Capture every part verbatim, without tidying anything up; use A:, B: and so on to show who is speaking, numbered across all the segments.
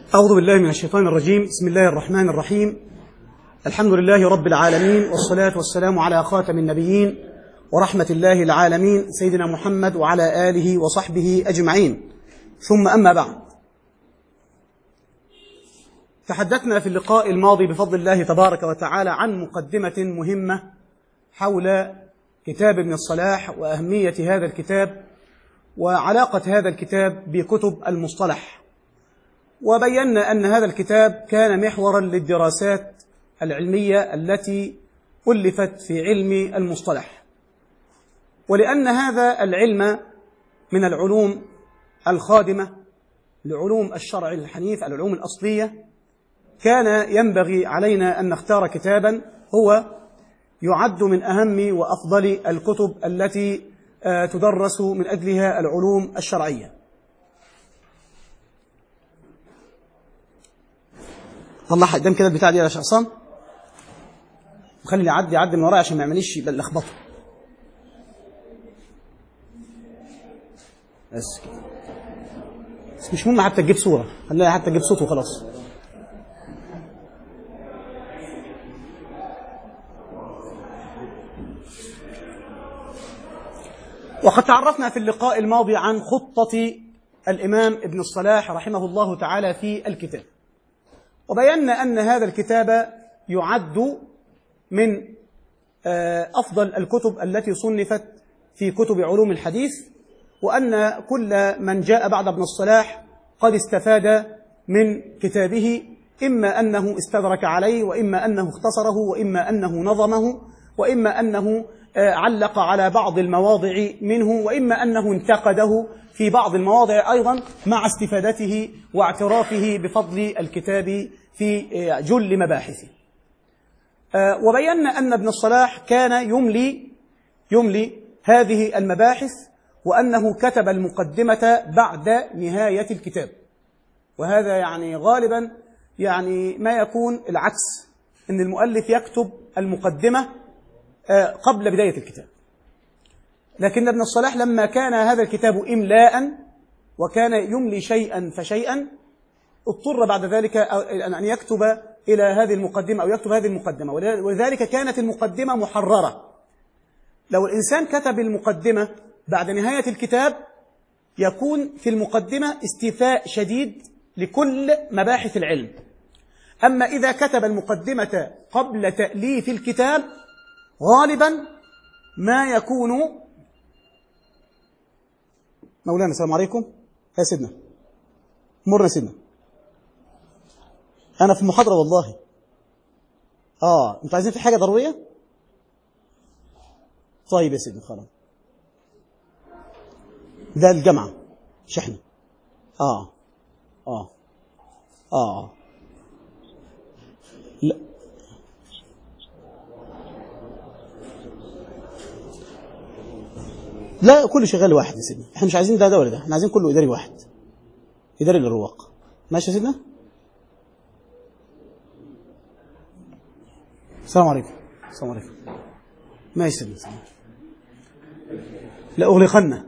A: أعوذ بالله من الشيطان الرجيم. بسم الله الرحمن الرحيم. الحمد لله رب العالمين، والصلاة والسلام على خاتم النبيين ورحمة الله العالمين سيدنا محمد وعلى آله وصحبه أجمعين، ثم أما بعد. تحدثنا في اللقاء الماضي بفضل الله تبارك وتعالى عن مقدمة مهمة حول كتاب ابن الصلاح وأهمية هذا الكتاب وعلاقة هذا الكتاب بكتب المصطلح، وبينا أن هذا الكتاب كان محورا للدراسات العلمية التي ألفت في علم المصطلح، ولأن هذا العلم من العلوم الخادمة لعلوم الشرع الحنيف، العلوم الأصلية، كان ينبغي علينا أن نختار كتابا هو يعد من أهم وأفضل الكتب التي تدرس من أجلها العلوم الشرعية. طلع قدام كده البتاع دي يا شيخ عصام، وخلي اللي يعدي يعدي من ورايا عشان ما يعمليش لخبطه. بس كده، بس مش مهم حتى تجيب صورة، خليها حتى تجيب صوت وخلاص. وقد تعرفنا في اللقاء الماضي عن خطة الإمام ابن الصلاح رحمه الله تعالى في الكتاب، وبينا أن هذا الكتاب يعد من أفضل الكتب التي صنفت في كتب علوم الحديث، وأن كل من جاء بعد ابن الصلاح قد استفاد من كتابه، إما أنه استدرك عليه، وإما أنه اختصره، وإما أنه نظمه، وإما أنه علق على بعض المواضع منه، وإما أنه انتقده في بعض المواضع أيضا، مع استفادته واعترافه بفضل الكتاب في جل مباحثه. وبينا أن ابن الصلاح كان يملي يملي هذه المباحث، وأنه كتب المقدمة بعد نهاية الكتاب، وهذا يعني غالبا يعني ما يكون العكس، أن المؤلف يكتب المقدمة قبل بداية الكتاب. لكن ابن الصلاح لما كان هذا الكتاب إملاء وكان يملي شيئا فشيئا، اضطر بعد ذلك أن يكتب إلى هذه المقدمة أو يكتب هذه المقدمة، ولذلك كانت المقدمة محررة. لو الإنسان كتب المقدمة بعد نهاية الكتاب يكون في المقدمة استيفاء شديد لكل مباحث العلم. أما إذا كتب المقدمة قبل تأليف الكتاب غالبا ما يكون مولانا السلام عليكم يا سيدنا، مرنا سيدنا، أنا في محاضرة والله. آه أنتوا عايزين في حاجة ضرورية؟ طيب يا سيدنا خلاص، ده الجامعة مش إحنا. آه آه آه لا لا كل شغال واحد يا سيدنا، احنا مش عايزين ده ده ولا ده، احنا عايزين كله إداري واحد، إداري للرواق. ماشي يا سيدنا؟ السلام عليكم. السلام عليكم. ماشي يا سيدنا. لأغلقن.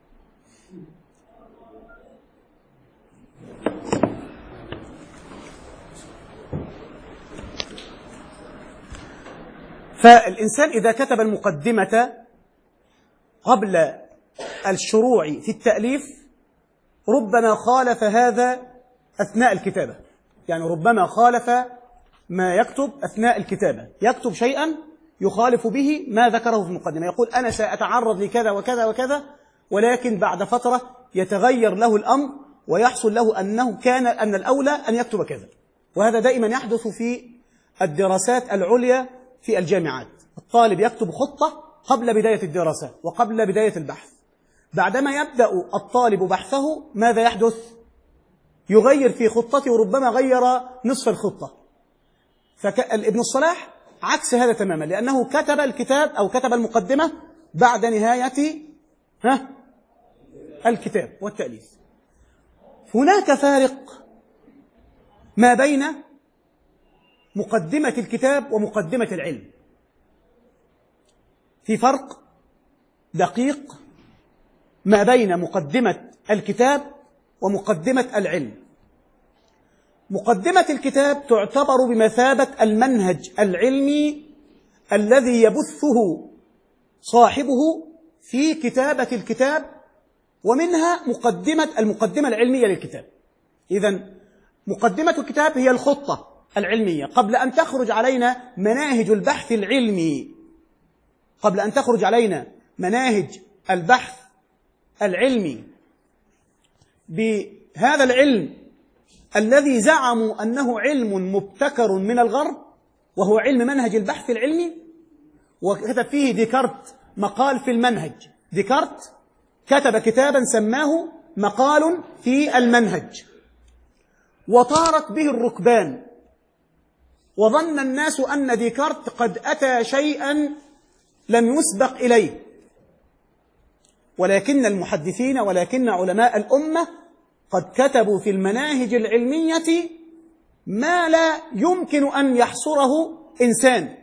A: فالإنسان إذا كتب المقدمة قبل الشروع في التأليف ربما خالف هذا أثناء الكتابة، يعني ربما خالف ما يكتب أثناء الكتابة، يكتب شيئا يخالف به ما ذكره في المقدمة، يقول أنا سأتعرض لكذا وكذا وكذا، ولكن بعد فترة يتغير له الأمر ويحصل له أنه كان أن الأولى أن يكتب كذا. وهذا دائما يحدث في الدراسات العليا في الجامعات، الطالب يكتب خطة قبل بداية الدراسة وقبل بداية البحث، بعدما يبدأ الطالب بحثه ماذا يحدث؟ يغير في خطته، وربما غير نصف الخطة. فابن الصلاح عكس هذا تماما، لأنه كتب الكتاب أو كتب المقدمة بعد نهاية ها الكتاب والتأليف. هناك فارق ما بين مقدمة الكتاب ومقدمة العلم، في فرق دقيق ما بين مقدمة الكتاب ومقدمة العلم. مقدمة الكتاب تعتبر بمثابة المنهج العلمي الذي يبثه صاحبه في كتابة الكتاب، ومنها مقدمة المقدمة العلمية للكتاب. إذن مقدمة الكتاب هي الخطة العلمية قبل أن تخرج علينا مناهج البحث العلمي، قبل أن تخرج علينا مناهج البحث العلمي بهذا العلم الذي زعموا أنه علم مبتكر من الغرب، وهو علم منهج البحث العلمي. وكتب فيه ديكارت مقال في المنهج. ديكارت كتب كتابا سماه مقال في المنهج، وطارت به الركبان، وظن الناس أن ديكارت قد أتى شيئا لم يسبق إليه، ولكن المحدثين ولكن علماء الأمة قد كتبوا في المناهج العلمية ما لا يمكن أن يحصره إنسان.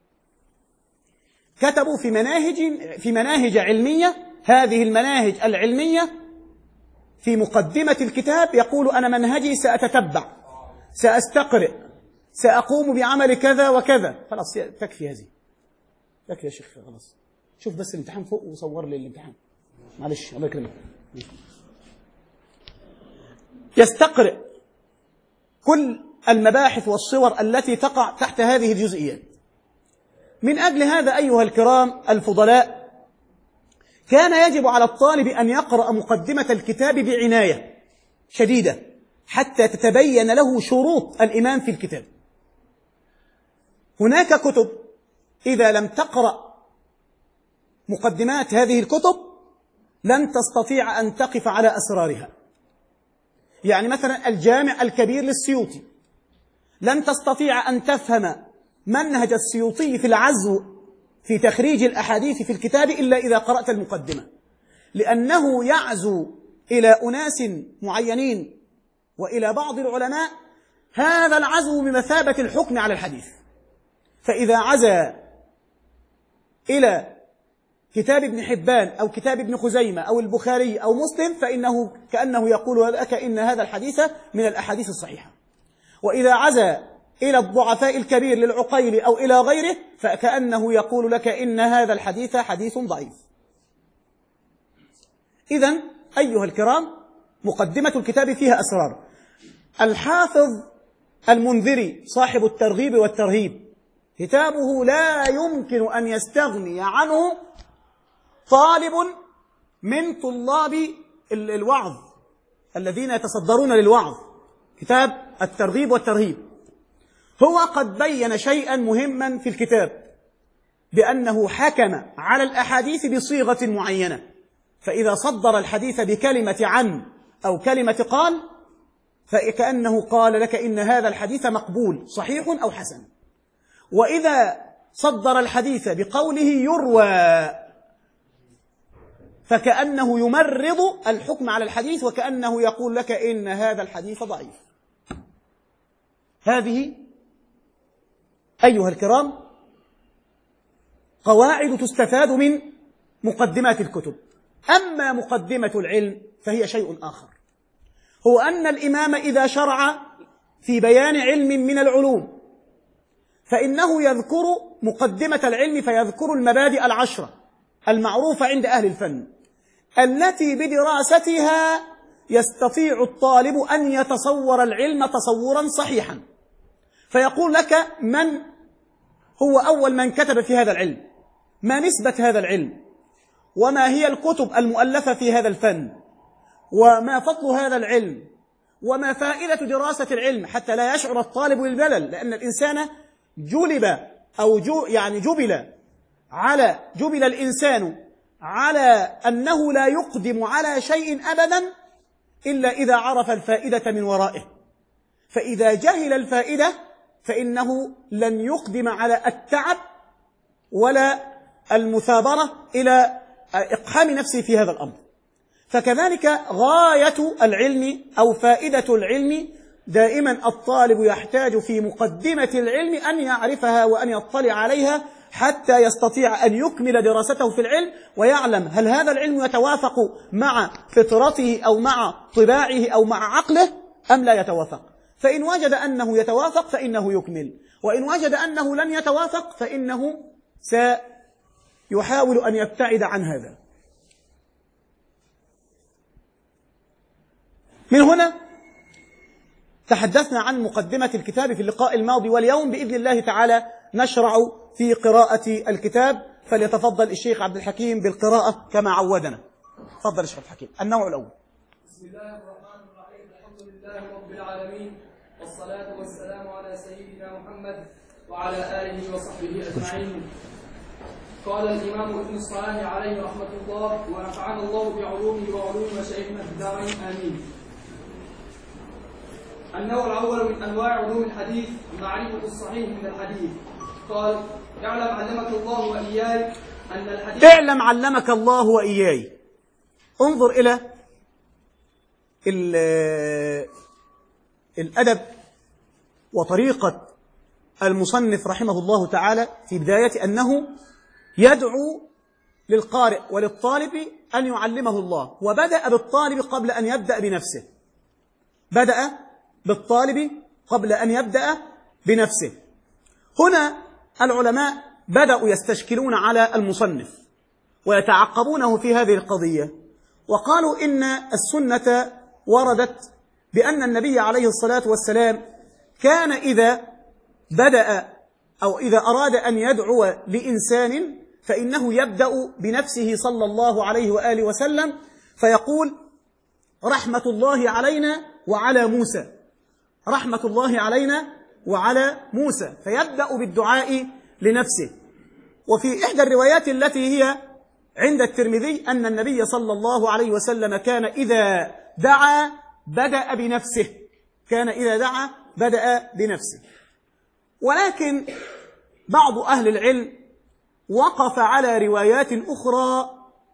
A: كتبوا في مناهج في مناهج علمية، هذه المناهج العلمية في مقدمة الكتاب يقول: أنا منهجي سأتتبع، سأستقرئ، سأقوم بعمل كذا وكذا. خلاص تكفي هذه، تكفي يا شيخ، خلاص شوف بس الامتحان فوق وصور لي الامتحان، معلش الله يكرمك. يستقرئ كل المباحث والصور التي تقع تحت هذه الجزئيات. من أجل هذا أيها الكرام الفضلاء، كان يجب على الطالب أن يقرأ مقدمة الكتاب بعناية شديدة حتى تتبين له شروط الإمام في الكتاب. هناك كتب إذا لم تقرأ مقدمات هذه الكتب لن تستطيع أن تقف على أسرارها. يعني مثلا الجامع الكبير للسيوطي، لن تستطيع أن تفهم منهج السيوطي في العزو في تخريج الأحاديث في الكتاب إلا إذا قرأت المقدمة، لأنه يعزو إلى أناس معينين وإلى بعض العلماء هذا العزو بمثابة الحكم على الحديث. فإذا عزى إلى كتاب ابن حبان أو كتاب ابن خزيمة أو البخاري أو مسلم فإنه كأنه يقول لك إن هذا الحديث من الأحاديث الصحيحة. وإذا عزى إلى الضعفاء الكبير للعقيل أو إلى غيره فكأنه يقول لك إن هذا الحديث حديث ضعيف. إذن أيها الكرام، مقدمة الكتاب فيها أسرار. الحافظ المنذري صاحب الترغيب والترهيب كتابه لا يمكن أن يستغني عنه طالب من طلاب الوعظ الذين يتصدرون للوعظ. كتاب الترغيب والترهيب هو قد بين شيئا مهما في الكتاب، بأنه حكم على الأحاديث بصيغة معينة، فإذا صدر الحديث بكلمة عن أو كلمة قال فكأنه قال لك إن هذا الحديث مقبول صحيح أو حسن. وإذا صدر الحديث بقوله يروى فكأنه يمرض الحكم على الحديث وكأنه يقول لك إن هذا الحديث ضعيف. هذه أيها الكرام قواعد تستفاد من مقدمات الكتب. أما مقدمة العلم فهي شيء آخر، هو أن الإمام إذا شرع في بيان علم من العلوم فإنه يذكر مقدمة العلم فيذكر المبادئ العشرة المعروفة عند أهل الفن التي بدراستها يستطيع الطالب أن يتصور العلم تصورا صحيحا. فيقول لك من هو أول من كتب في هذا العلم، ما نسبة هذا العلم، وما هي الكتب المؤلفة في هذا الفن، وما فضل هذا العلم، وما فائدة دراسة العلم، حتى لا يشعر الطالب بالملل، لأن الإنسان جلب أو جو يعني جبل على جبل الإنسان على أنه لا يقدم على شيء أبدا إلا إذا عرف الفائدة من ورائه. فإذا جهل الفائدة فإنه لن يقدم على التعب ولا المثابرة إلى إقحام نفسه في هذا الأمر. فكذلك غاية العلم أو فائدة العلم دائما الطالب يحتاج في مقدمة العلم أن يعرفها وأن يطلع عليها حتى يستطيع أن يكمل دراسته في العلم ويعلم هل هذا العلم يتوافق مع فطرته أو مع طباعه أو مع عقله أم لا يتوافق. فإن وجد أنه يتوافق فإنه يكمل، وإن وجد أنه لن يتوافق فإنه سيحاول أن يبتعد عن هذا. من هنا تحدثنا عن مقدمة الكتاب في اللقاء الماضي، واليوم بإذن الله تعالى نشرع في قراءة الكتاب، فليتفضل الشيخ عبد الحكيم بالقراءة كما عودنا. تفضل الشيخ عبد الحكيم. النوع الأول.
B: بسم الله الرحمن الرحيم. الحمد لله رب العالمين، والصلاة والسلام على سيدنا محمد وعلى آله وصحبه أجمعين. قال الإمام ابن الصلاح عليه رحمة الله، ونفعنا الله بعلومه وعلوم مشايخنا في الدارين آمين. النوع الأول من أنواع علوم الحديث معرفة الصحيح من الحديث. قال: اعلم علمك الله وإياي أن الحديث
A: اعلم علمك الله وإياي. انظر إلى الأدب وطريقة المصنف رحمه الله تعالى في بداية أنه يدعو للقارئ وللطالب أن يعلمه الله، وبدأ بالطالب قبل أن يبدأ بنفسه. بدأ بالطالب قبل أن يبدأ بنفسه. هنا العلماء بدأوا يستشكلون على المصنف ويتعقبونه في هذه القضية، وقالوا إن السنة وردت بأن النبي عليه الصلاة والسلام كان إذا بدأ أو إذا أراد أن يدعو لإنسان فإنه يبدأ بنفسه صلى الله عليه وآله وسلم، فيقول: رحمة الله علينا وعلى موسى، رحمة الله علينا وعلى موسى، فيبدأ بالدعاء لنفسه. وفي إحدى الروايات التي هي عند الترمذي أن النبي صلى الله عليه وسلم كان إذا دعا بدأ بنفسه، كان إذا دعا بدأ بنفسه. ولكن بعض أهل العلم وقف على روايات أخرى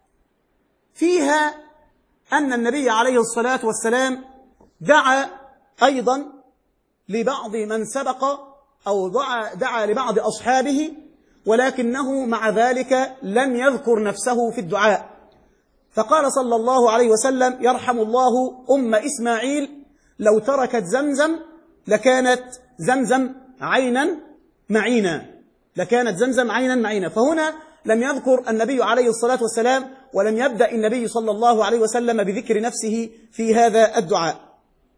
A: فيها أن النبي عليه الصلاة والسلام دعا أيضا لبعض من سبق أو دعا, دعا لبعض أصحابه، ولكنه مع ذلك لم يذكر نفسه في الدعاء. فقال صلى الله عليه وسلم: يرحم الله أم إسماعيل، لو تركت زمزم لكانت زمزم عينا معينا، لكانت زمزم عينا معينا. فهنا لم يذكر النبي عليه الصلاة والسلام ولم يبدأ النبي صلى الله عليه وسلم بذكر نفسه في هذا الدعاء.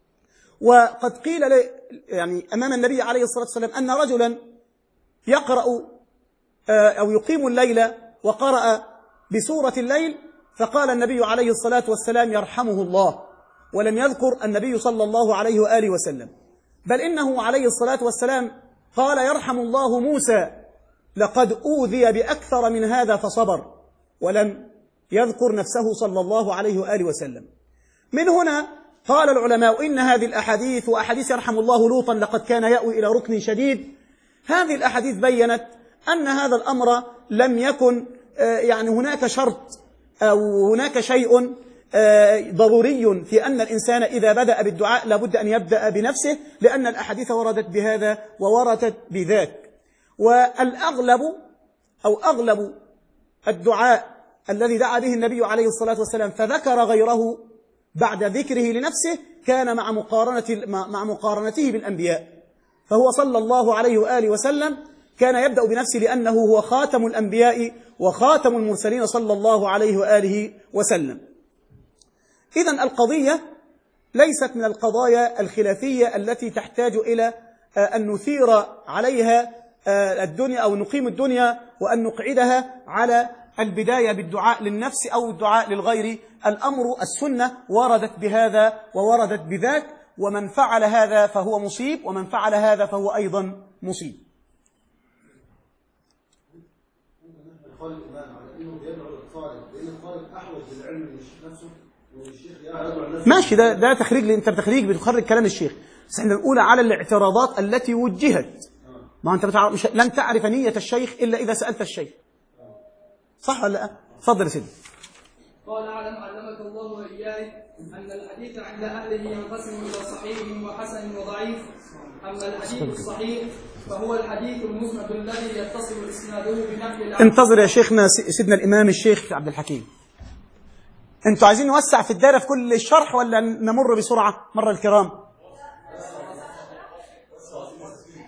A: وقد قيل يعني أمام النبي عليه الصلاة والسلام أن رجلا يقرأ أو يقيم الليل وقرأ بسورة الليل، فقال النبي عليه الصلاة والسلام: يرحمه الله، ولم يذكر النبي صلى الله عليه وآله وسلم، بل إنه عليه الصلاة والسلام قال: يرحم الله موسى، لقد أوذي بأكثر من هذا فصبر، ولم يذكر نفسه صلى الله عليه وآله وسلم. من هنا قال العلماء إن هذه الأحاديث وأحاديث يرحم الله لوطا لقد كان يأوي إلى ركن شديد، هذه الأحاديث بيّنت أن هذا الأمر لم يكن يعني هناك شرط أو هناك شيء ضروري في أن الإنسان إذا بدأ بالدعاء لابد أن يبدأ بنفسه، لأن الأحاديث وردت بهذا ووردت بذاك. والأغلب أو أغلب الدعاء الذي دعا به النبي عليه الصلاة والسلام فذكر غيره بعد ذكره لنفسه كان مع مقارنة مع مقارنته بالأنبياء، فهو صلى الله عليه وآله وسلم كان يبدأ بنفسه لأنه هو خاتم الأنبياء وخاتم المرسلين صلى الله عليه وآله وسلم. إذن القضية ليست من القضايا الخلافية التي تحتاج إلى أن نثير عليها الدنيا أو نقيم الدنيا وأن نقعدها على البداية بالدعاء للنفس أو الدعاء للغير. الأمر السنة وردت بهذا ووردت بذاك، ومن فعل هذا فهو مصيب، ومن فعل هذا فهو أيضا مصيب.
C: قال الإمام على إنه بيدعو للطالب، لأن الطالب أحوج للعلم من الشيخ نفسه، والشيخ يدعو لنفسه.
A: ماشي، ده ده تخريج، أنت بتخريج بتخرج كلام الشيخ، بس احنا بنقول على الاعتراضات التي وجهت. ما أنت بتعرف مش لن تعرف نية الشيخ إلا إذا سألت الشيخ. صح ولا لا؟ تفضل يا سيدي.
B: قال: اعلم علمك الله وإياي أن الحديث عند أهله ينقسم إلى صحيح وحسن وضعيف. أما الحديث الصحيح فهو الحديث المسند الذي يتصل إسناده بنقل.
A: انتظر يا شيخنا سيدنا الإمام الشيخ عبد الحكيم. أنتوا عايزين نوسع في الدائرة في كل الشرح ولا نمر بسرعة مرة الكرام؟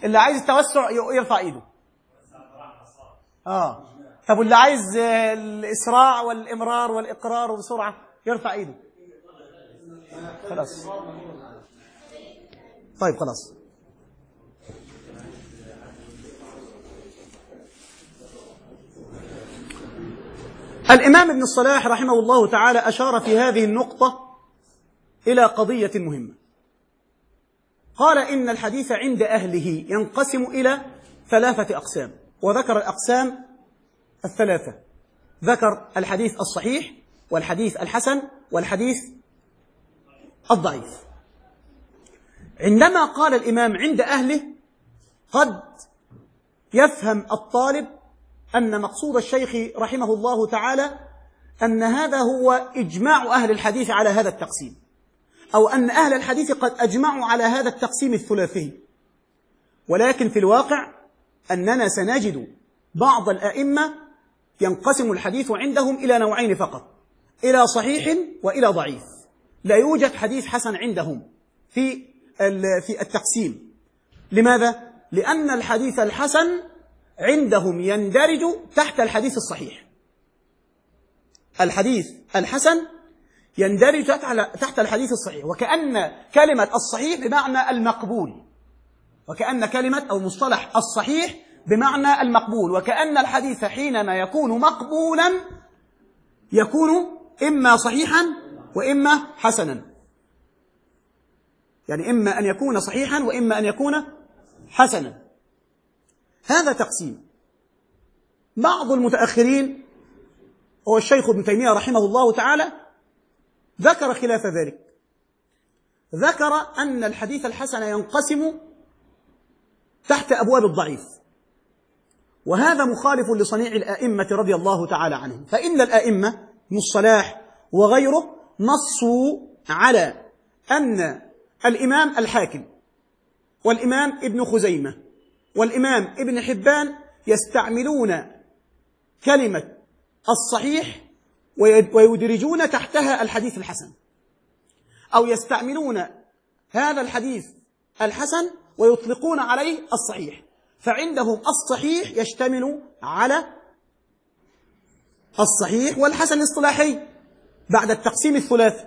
A: اللي عايز التوسع يرفع ايده. اه طب واللي عايز الاسراع والامرار والاقرار وبسرعه يرفع ايده. خلاص طيب خلاص. الإمام ابن الصلاح رحمه الله تعالى أشار في هذه النقطة إلى قضية مهمة. قال إن الحديث عند أهله ينقسم إلى ثلاثة أقسام، وذكر الأقسام الثلاثة. ذكر الحديث الصحيح والحديث الحسن والحديث الضعيف. عندما قال الإمام عند أهله قد يفهم الطالب أن مقصود الشيخ رحمه الله تعالى أن هذا هو إجماع أهل الحديث على هذا التقسيم، أو أن أهل الحديث قد أجمعوا على هذا التقسيم الثلاثي. ولكن في الواقع أننا سنجد بعض الأئمة ينقسم الحديث عندهم إلى نوعين فقط، إلى صحيح وإلى ضعيف. لا يوجد حديث حسن عندهم في في التقسيم. لماذا؟ لأن الحديث الحسن عندهم يندرج تحت الحديث الصحيح. الحديث الحسن يندرج تحت الحديث الصحيح، وكأن كلمة الصحيح بمعنى المقبول، وكأن كلمة أو مصطلح الصحيح بمعنى المقبول، وكأن الحديث حينما يكون مقبولا يكون إما صحيحا وإما حسنا، يعني إما أن يكون صحيحا وإما أن يكون حسنا. هذا تقسيم. بعض المتأخرين هو الشيخ ابن تيمية رحمه الله تعالى ذكر خلاف ذلك. ذكر أن الحديث الحسن ينقسم تحت أبواب الضعيف، وهذا مخالف لصنيع الآئمة رضي الله تعالى عنهم. فإن الآئمة ابن الصلاح وغيره نصوا على أن الإمام الحاكم والإمام ابن خزيمة والإمام ابن حبان يستعملون كلمة الصحيح ويدرجون تحتها الحديث الحسن، أو يستعملون هذا الحديث الحسن ويطلقون عليه الصحيح. فعندهم الصحيح يشتمل على الصحيح والحسن الاصطلاحي بعد التقسيم الثلاثي.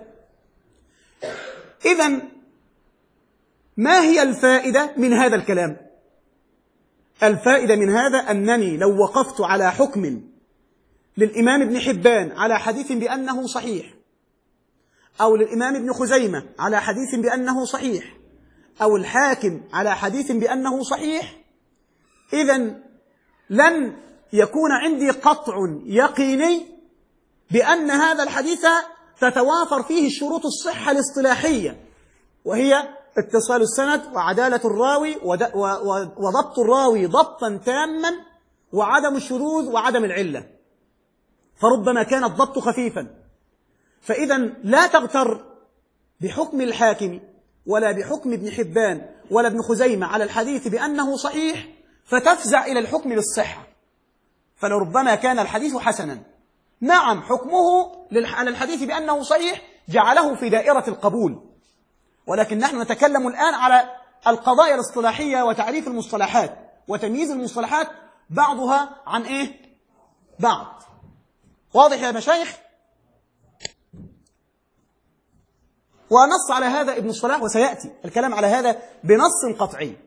A: إذن ما هي الفائدة من هذا الكلام؟ الفائدة من هذا أنني لو وقفت على حكم للإمام ابن حبان على حديث بأنه صحيح، أو للإمام ابن خزيمة على حديث بأنه صحيح، أو الحاكم على حديث بأنه صحيح، إذن لن يكون عندي قطع يقيني بأن هذا الحديث تتوافر فيه شروط الصحة الاصطلاحية، وهي اتصال السند وعدالة الراوي وضبط الراوي ضبطا تاما وعدم الشذوذ وعدم العلة، فربما كان الضبط خفيفا. فإذا لا تغتر بحكم الحاكم ولا بحكم ابن حبان ولا ابن خزيمة على الحديث بأنه صحيح فتفزع إلى الحكم بالصحة، فلربما كان الحديث حسنا، نعم حكمه على الحديث بأنه صحيح جعله في دائرة القبول، ولكن نحن نتكلم الآن على القضايا الاصطلاحية وتعريف المصطلحات وتمييز المصطلحات بعضها عن إيه؟ بعض. واضح يا مشايخ؟ ونص على هذا ابن الصلاح، وسيأتي الكلام على هذا بنص قطعي.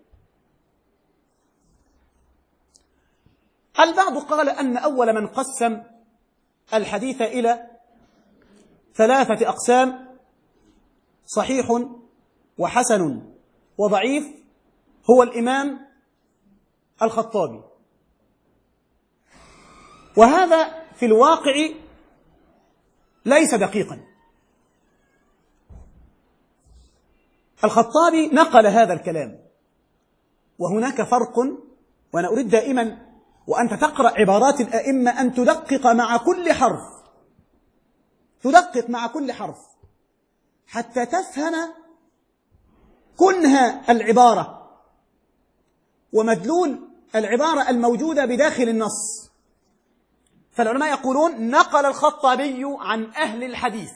A: البعض قال أن أول من قسم الحديث إلى ثلاثة أقسام صحيح وحسن وضعيف هو الإمام الخطابي، وهذا في الواقع ليس دقيقا. الخطابي نقل هذا الكلام، وهناك فرق، وأنا أريد دائما وأنت تقرأ عبارات الأئمة أن تدقق مع كل حرف، تدقق مع كل حرف حتى تفهم كنها العبارة ومدلول العبارة الموجودة بداخل النص. فالعلماء يقولون نقل الخطابي عن أهل الحديث،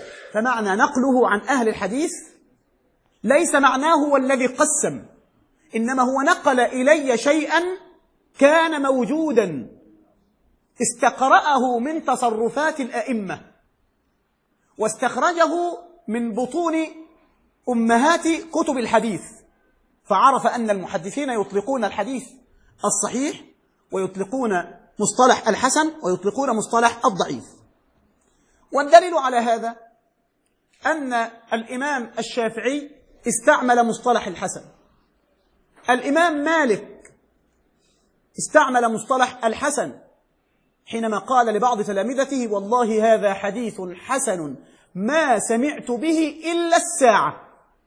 A: فمعنى نقله عن أهل الحديث ليس معناه هو الذي قسم، إنما هو نقل إلي شيئا كان موجودا استقرأه من تصرفات الأئمة واستخرجه من بطون أمهات كتب الحديث، فعرف أن المحدثين يطلقون الحديث الصحيح ويطلقون مصطلح الحسن ويطلقون مصطلح الضعيف. والدليل على هذا أن الإمام الشافعي استعمل مصطلح الحسن، الإمام مالك استعمل مصطلح الحسن حينما قال لبعض تلامذته: والله هذا حديث حسن ما سمعت به إلا الساعة.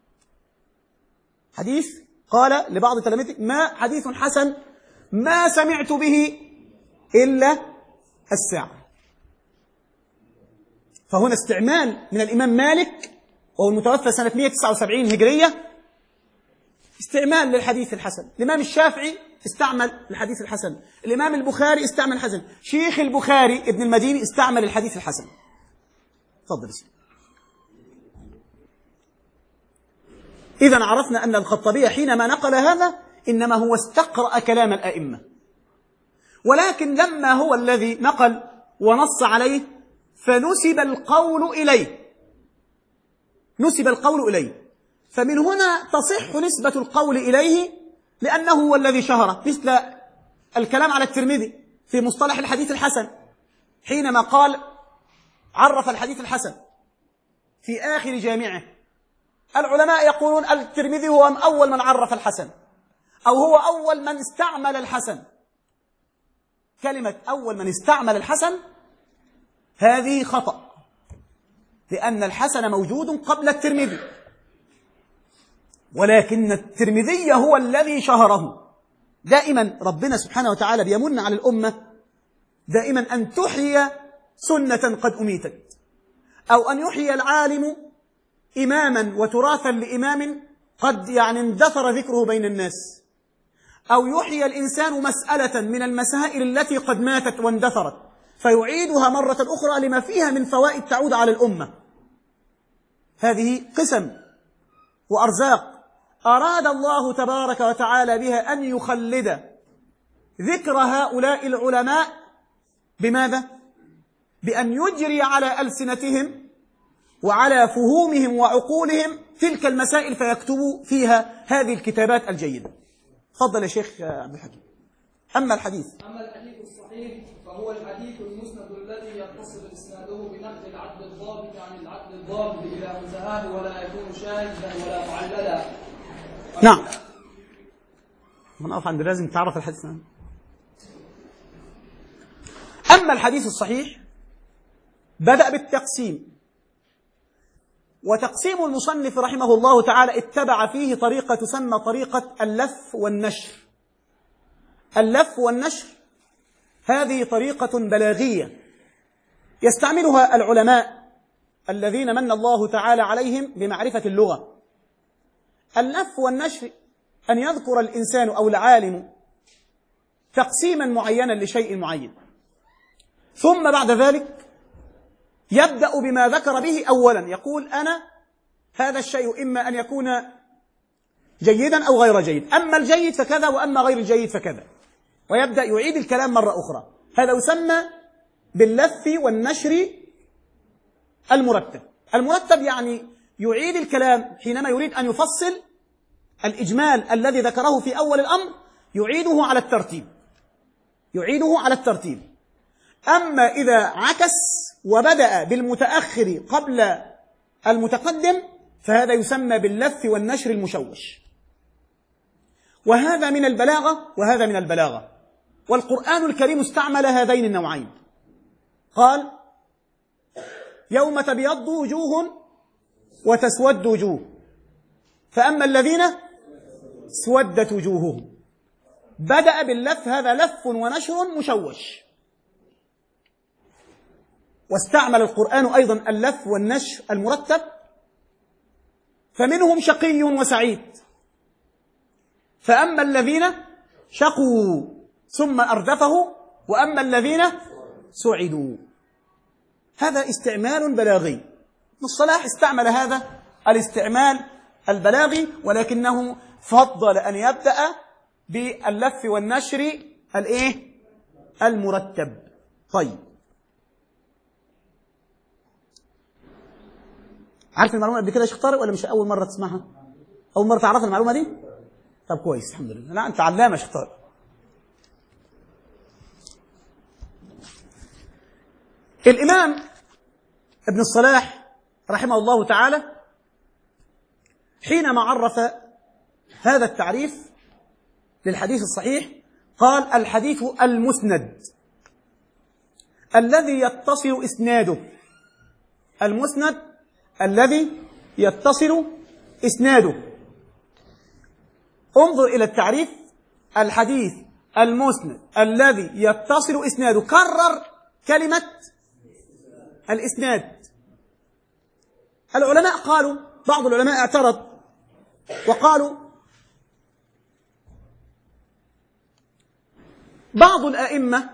A: حديث قال لبعض تلامذته: ما حديث حسن ما سمعت به إلا الساعة. فهنا استعمال من الإمام مالك وهو المتوفى سنة مئة وتسعة وسبعين هجرية، استعمال للحديث الحسن. الإمام الشافعي استعمل الحديث الحسن، الإمام البخاري استعمل الحسن، شيخ البخاري ابن المديني استعمل الحديث الحسن. تفضل. إذن عرفنا أن الخطابي حينما نقل هذا إنما هو استقرأ كلام الأئمة، ولكن لما هو الذي نقل ونص عليه فنسب القول إليه، نسب القول إليه، فمن هنا تصح نسبة القول إليه لأنه هو الذي شهر، مثل الكلام على الترمذي في مصطلح الحديث الحسن حينما قال عرف الحديث الحسن في آخر جامعه. العلماء يقولون الترمذي هو أول من عرف الحسن أو هو أول من استعمل الحسن. كلمة أول من استعمل الحسن هذه خطأ، لأن الحسن موجود قبل الترمذي، ولكن الترمذي هو الذي شهره. دائما ربنا سبحانه وتعالى بيمن على الأمة دائما أن تحيي سنة قد أميتت، أو أن يحيي العالم إماما وتراثا لإمام قد يعني اندثر ذكره بين الناس، أو يحيي الإنسان مسألة من المسائل التي قد ماتت واندثرت فيعيدها مرة أخرى لما فيها من فوائد تعود على الأمة. هذه قسم وأرزاق أراد الله تبارك وتعالى بها أن يخلد ذكر هؤلاء العلماء. بماذا؟ بأن يجري على ألسنتهم وعلى فهومهم وعقولهم تلك المسائل فيكتبوا فيها هذه الكتابات الجيدة. تفضل يا شيخ عبد الحكيم. أما الحديث
B: أما الحديث الصحيح فهو الحديث المسند الذي يتصل إسناده بنقل العدل الضابط عن العدل الضابط إلى منتهاه ولا يكون شاذا ولا معللا.
A: نعم. من أقف عند لازم تعرف الحديث. نعم. أما الحديث الصحيح بدأ بالتقسيم، وتقسيم المصنف رحمه الله تعالى اتبع فيه طريقة تسمى طريقة اللف والنشر. اللف والنشر هذه طريقة بلاغية يستعملها العلماء الذين من الله تعالى عليهم بمعرفة اللغة. اللف والنشر أن يذكر الإنسان أو العالم تقسيما معينا لشيء معين، ثم بعد ذلك يبدأ بما ذكر به أولا، يقول أنا هذا الشيء إما أن يكون جيدا أو غير جيد، أما الجيد فكذا وأما غير الجيد فكذا، ويبدأ يعيد الكلام مرة أخرى. هذا يسمى باللف والنشر المرتب. المرتب يعني يعيد الكلام حينما يريد أن يفصل الإجمال الذي ذكره في أول الأمر يعيده على الترتيب، يعيده على الترتيب. أما إذا عكس وبدأ بالمتأخر قبل المتقدم فهذا يسمى باللف والنشر المشوش. وهذا من البلاغة وهذا من البلاغة، والقرآن الكريم استعمل هذين النوعين. قال يوم تبيض وجوه وتسود وجوه، فأما الذين اسودت وجوههم، بدأ باللف، هذا لف ونشر مشوش. واستعمل القرآن أيضا اللف والنشر المرتب، فمنهم شقي وسعيد، فأما الذين شقوا ثم أردفه وأما الذين سعدوا. هذا استعمال بلاغي. الصلاح استعمل هذا الاستعمال البلاغي، ولكنه فضل أن يبدأ باللف والنشر الإيه؟ المرتب. طيب، عارف المعلومة قبل كده يا شيخ طارق ولا مش أول مرة تسمعها؟ أول مرة تعرف المعلومة دي؟ طب كويس، الحمد لله. لا أنت علامة يا شيخ طارق. الإمام ابن الصلاح رحمه الله تعالى حينما عرف هذا التعريف للحديث الصحيح قال: الحديث المسند الذي يتصل إسناده. المسند الذي يتصل إسناده. انظر إلى التعريف: الحديث المسند الذي يتصل إسناده. كرر كلمة الإسناد. العلماء قالوا، بعض العلماء اعترض وقالوا: بعض الأئمة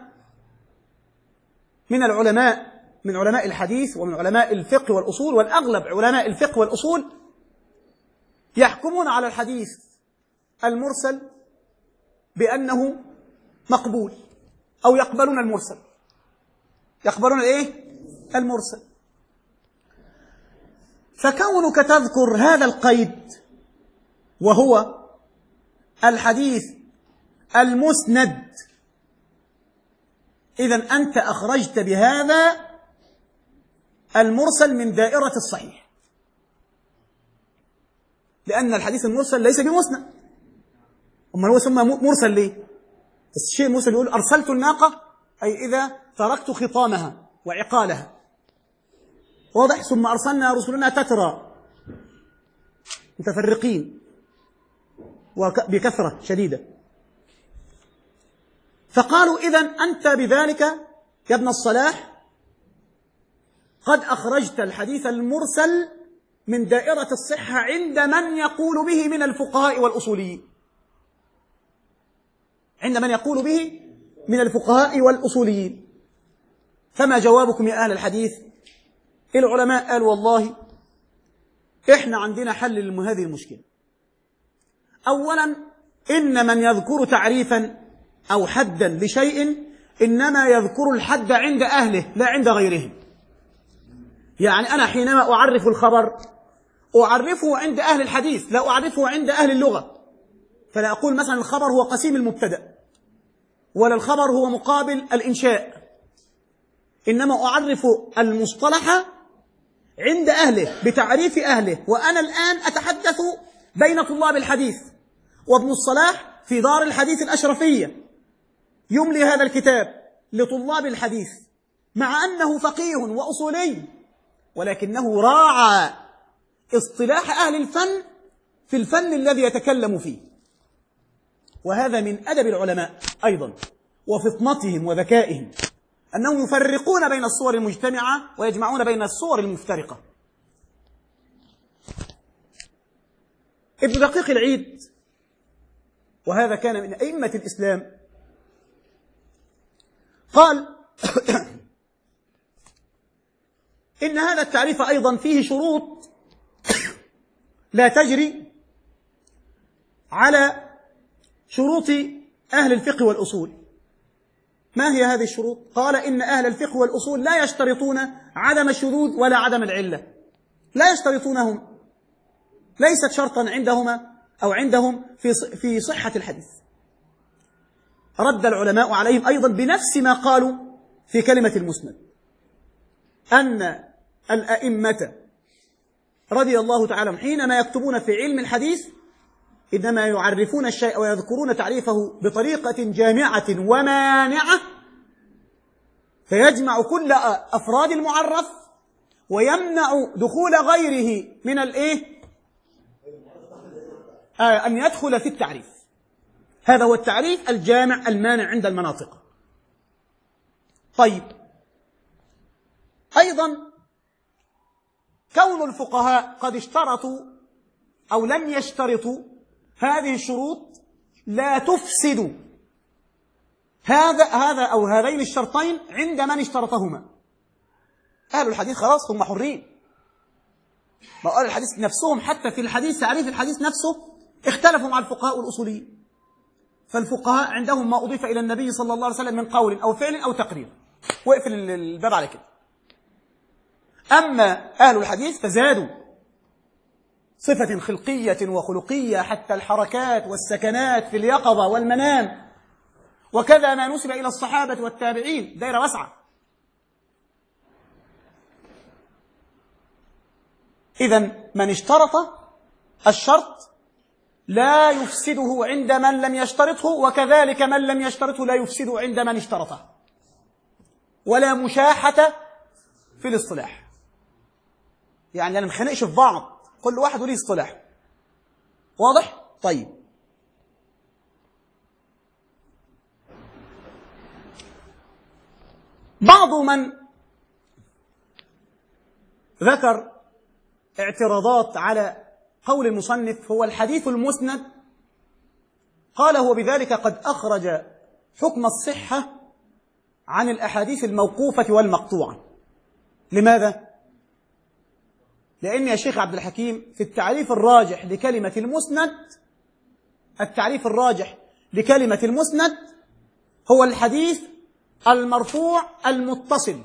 A: من العلماء من علماء الحديث ومن علماء الفقه والأصول، والأغلب علماء الفقه والأصول، يحكمون على الحديث المرسل بأنه مقبول، أو يقبلون المرسل، يقبلون الإيه؟ المرسل. فكونك تذكر هذا القيد وهو الحديث المسند، إذن أنت أخرجت بهذا المرسل من دائرة الصحيح، لأن الحديث المرسل ليس بمسند. أما هو سمى مرسل ليه؟ الشيء المرسل يقول: أرسلت الناقة، أي إذا تركت خطامها وعقالها، واضح؟ ثم أرسلنا رسلنا تترى متفرقين وبكثرة شديدة. فقالوا: إذن أنت بذلك يا ابن الصلاح قد أخرجت الحديث المرسل من دائرة الصحة عند من يقول به من الفقهاء والأصوليين. عند من يقول به من الفقهاء والأصوليين. فما جوابكم يا أهل الحديث؟ العلماء قالوا: والله إحنا عندنا حل لهذه المشكلة. أولا، إن من يذكر تعريفا أو حدا لشيء إنما يذكر الحد عند أهله لا عند غيرهم. يعني أنا حينما أعرف الخبر أعرفه عند أهل الحديث، لا أعرفه عند أهل اللغة. فلا أقول مثلا الخبر هو قسيم المبتدأ، ولا الخبر هو مقابل الإنشاء، إنما أعرف المصطلح عند أهله بتعريف أهله. وأنا الآن أتحدث بين طلاب الحديث، وابن الصلاح في دار الحديث الأشرفية يملي هذا الكتاب لطلاب الحديث، مع أنه فقيه وأصولي، ولكنه راعى اصطلاح أهل الفن في الفن الذي يتكلم فيه. وهذا من أدب العلماء أيضا وفطنتهم وذكائهم، أنهم يفرقون بين الصور المجتمعة ويجمعون بين الصور المفترقة. ابن دقيق العيد، وهذا كان من أئمة الإسلام، قال: إن هذا التعريف أيضا فيه شروط لا تجري على شروط أهل الفقه والأصول. ما هي هذه الشروط؟ قال: إن أهل الفقه والأصول لا يشترطون عدم الشذوذ ولا عدم العلة، لا يشترطونهم، ليست شرطا عندهما أو عندهم في في صحة الحديث. رد العلماء عليهم أيضا بنفس ما قالوا في كلمة المسند، أن الأئمة رضي الله تعالى عنهم حينما يكتبون في علم الحديث إنما يعرفون الشيء ويذكرون تعريفه بطريقة جامعة ومانعة، فيجمع كل أفراد المعرف ويمنع دخول غيره من الإيه؟ آه أن يدخل في التعريف. هذا هو التعريف الجامع المانع عند المناطق. طيب، أيضا كون الفقهاء قد اشترطوا أو لم يشترطوا هذه الشروط لا تفسد هذا هذا أو هذين الشرطين عند من اشترطهما. أهل الحديث خلاص هم حرين، ما قال الحديث نفسهم حتى في الحديث تعريف الحديث نفسه اختلفوا مع الفقهاء والأصوليين. فالفقهاء عندهم ما أضيف إلى النبي صلى الله عليه وسلم من قول أو فعل أو تقرير، وقفل الباب على كده. أما أهل الحديث فزادوا صفة خلقية وخلقية حتى الحركات والسكنات في اليقظة والمنام، وكذا ما نسب إلى الصحابة والتابعين، دائرة واسعة. إذن من اشترط الشرط لا يفسده عند من لم يشترطه، وكذلك من لم يشترطه لا يفسده عند من اشترطه، ولا مشاحة في الاصطلاح. يعني أنا مخنقش في بعض، كل واحد وليه اصطلاح. واضح؟ طيب. بعض من ذكر اعتراضات على قول المصنف هو الحديث المسند، قال هو بذلك قد أخرج حكم الصحة عن الأحاديث الموقوفة والمقطوعة. لماذا؟ لأن يا شيخ عبد الحكيم في التعريف الراجح لكلمة المسند، التعريف الراجح لكلمة المسند هو الحديث المرفوع المتصل.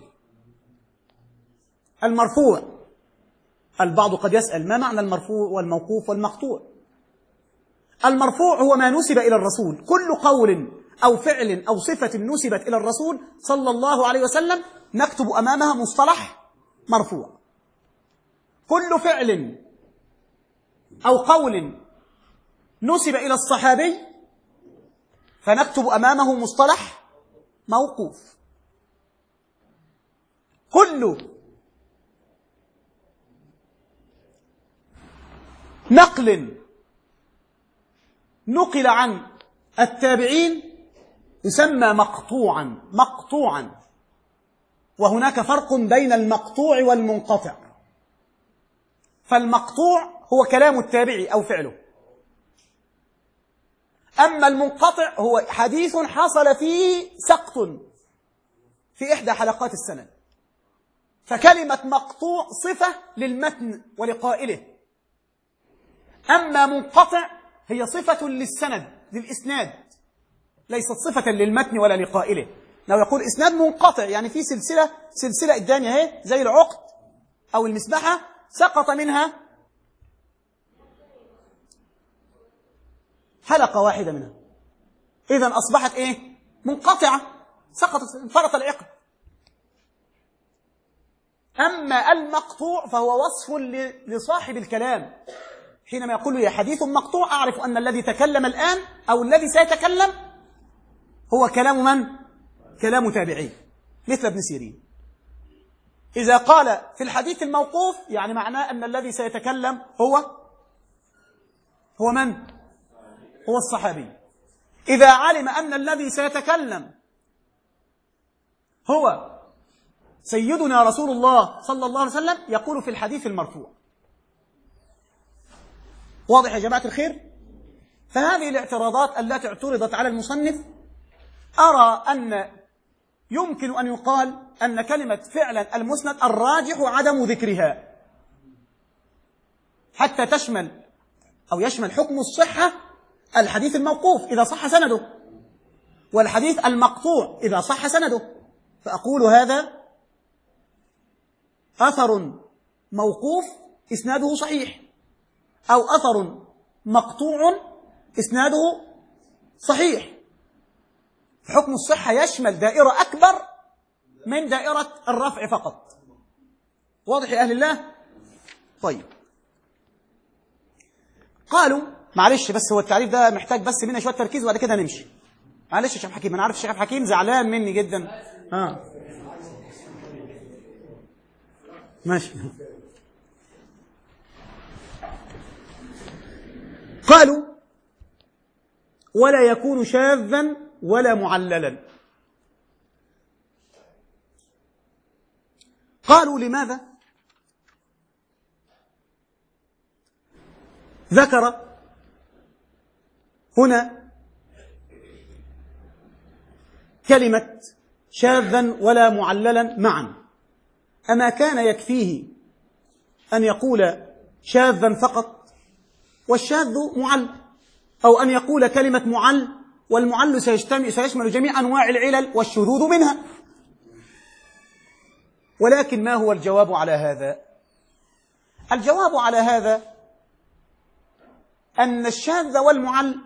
A: المرفوع، البعض قد يسأل ما معنى المرفوع والموقوف والمقطوع؟ المرفوع هو ما نسب إلى الرسول، كل قول أو فعل أو صفة نسبت إلى الرسول صلى الله عليه وسلم نكتب أمامها مصطلح مرفوع. كل فعل أو قول نسب إلى الصحابي فنكتب أمامه مصطلح موقوف. كل نقل نقل عن التابعين يسمى مقطوعا مقطوعا وهناك فرق بين المقطوع والمنقطع. فالمقطوع هو كلام التابعي أو فعله، أما المنقطع هو حديث حصل فيه سقط في إحدى حلقات السند. فكلمة مقطوع صفة للمتن ولقائله، أما منقطع هي صفة للسند للإسناد، ليست صفة للمتن ولا لقائله. لو يقول إسناد منقطع يعني في سلسلة سلسلة قدامي اهي زي العقد أو المسبحة سقط منها حلقة واحدة منها، إذن أصبحت إيه؟ منقطعة، سقطت، انفرط العقد. أما المقطوع فهو وصف لصاحب الكلام، حينما يقول لي حديث مقطوع أعرف أن الذي تكلم الآن أو الذي سيتكلم هو كلام من؟ كلام تابعي مثل ابن سيرين. إذا قال في الحديث الموقوف يعني معناه أن الذي سيتكلم هو هو من؟ هو الصحابي. إذا علم أن الذي سيتكلم هو سيدنا رسول الله صلى الله عليه وسلم يقول في الحديث المرفوع. واضح يا جماعة الخير؟ فهذه الاعتراضات التي اعترضت على المصنف أرى أن يمكن أن يقال أن كلمة فعلا المسند الراجح عدم ذكرها حتى تشمل أو يشمل حكم الصحة الحديث الموقوف إذا صح سنده، والحديث المقطوع إذا صح سنده. فأقول هذا أثر موقوف إسناده صحيح، أو أثر مقطوع إسناده صحيح. حكم الصحة يشمل دائرة أكبر من دائرة الرفع فقط. واضح يا أهل الله؟ طيب، قالوا معلش بس هو التعريف ده محتاج بس منا شوية تركيز وبعد كده نمشي. معلش يا شيخ حكيم، أنا عارف الشيخ حكيم زعلان مني جدا. آه ماشي. قالوا ولا يكون شاذا ولا معللا. قالوا لماذا؟ ذكر هنا كلمة شاذا ولا معللا معا. أما كان يكفيه أن يقول شاذا فقط والشاذ معل، أو أن يقول كلمة معل والمعل سيشمل جميع أنواع العلل والشذوذ منها. ولكن ما هو الجواب على هذا؟ الجواب على هذا أن الشاذ والمعل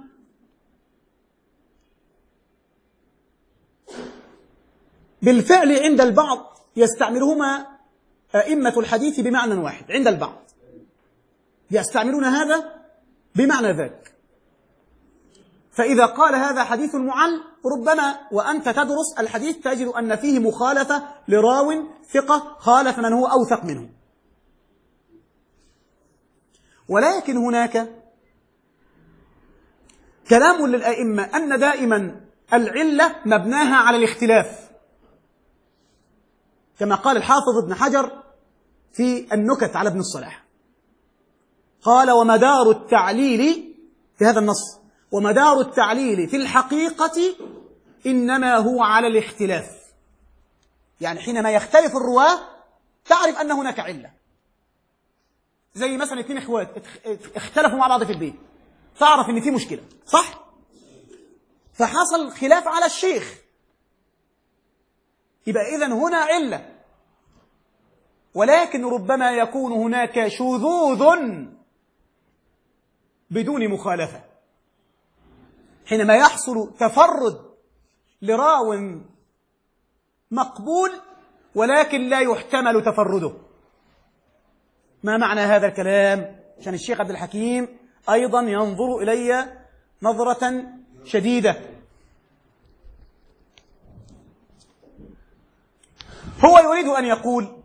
A: بالفعل عند البعض يستعملهما أئمة الحديث بمعنى واحد، عند البعض يستعملون هذا بمعنى ذاك. فإذا قال هذا حديث معل ربما وأنت تدرس الحديث تجد أن فيه مخالفة لراو ثقة خالف من هو أوثق منه. ولكن هناك كلام للأئمة أن دائما العلة مبناها على الاختلاف، كما قال الحافظ ابن حجر في النكت على ابن الصلاح، قال ومدار التعليل في هذا النص ومدار التعليل في الحقيقة إنما هو على الاختلاف. يعني حينما يختلف الرواة تعرف أن هناك علة، زي مثلا اثنين اخوات اختلفوا مع بعض في البيت تعرف ان في مشكلة، صح؟ فحصل خلاف على الشيخ، يبقى إذن هنا علة. ولكن ربما يكون هناك شذوذ بدون مخالفة، حينما يحصل تفرد لراو مقبول ولكن لا يحتمل تفرده. ما معنى هذا الكلام؟ عشان الشيخ عبد الحكيم أيضا ينظر إلي نظرة شديدة. هو يريد أن يقول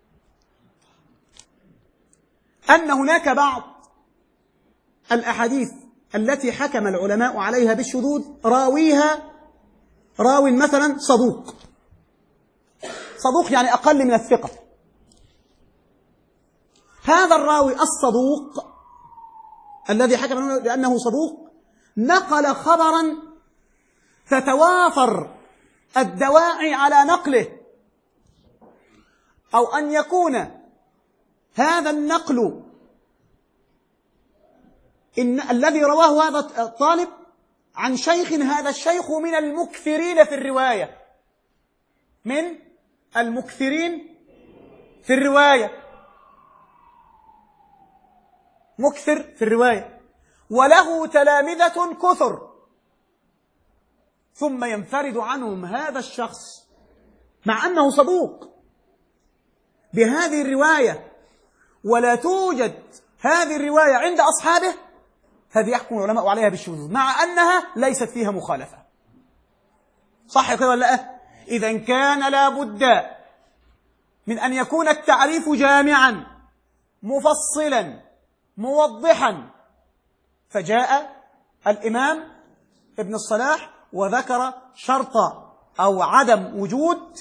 A: أن هناك بعض الأحاديث التي حكم العلماء عليها بالشذوذ راويها راو مثلا صدوق، صدوق يعني أقل من الثقة. هذا الراوي الصدوق الذي حكم بأنه صدوق نقل خبرا تتوافر الدواعي على نقله، أو أن يكون هذا النقل إن الذي رواه هذا الطالب عن شيخ، هذا الشيخ من المكثرين في الرواية، من المكثرين في الرواية، مكثر في الرواية وله تلامذة كثر، ثم ينفرد عنهم هذا الشخص مع أنه صدوق بهذه الرواية ولا توجد هذه الرواية عند أصحابه، هذه يحكم العلماء عليها بالشذوذ مع أنها ليست فيها مخالفة. صح كده ولا لا؟ إذا كان لابد من أن يكون التعريف جامعا مفصلا موضحا، فجاء الإمام ابن الصلاح وذكر شرط أو عدم وجود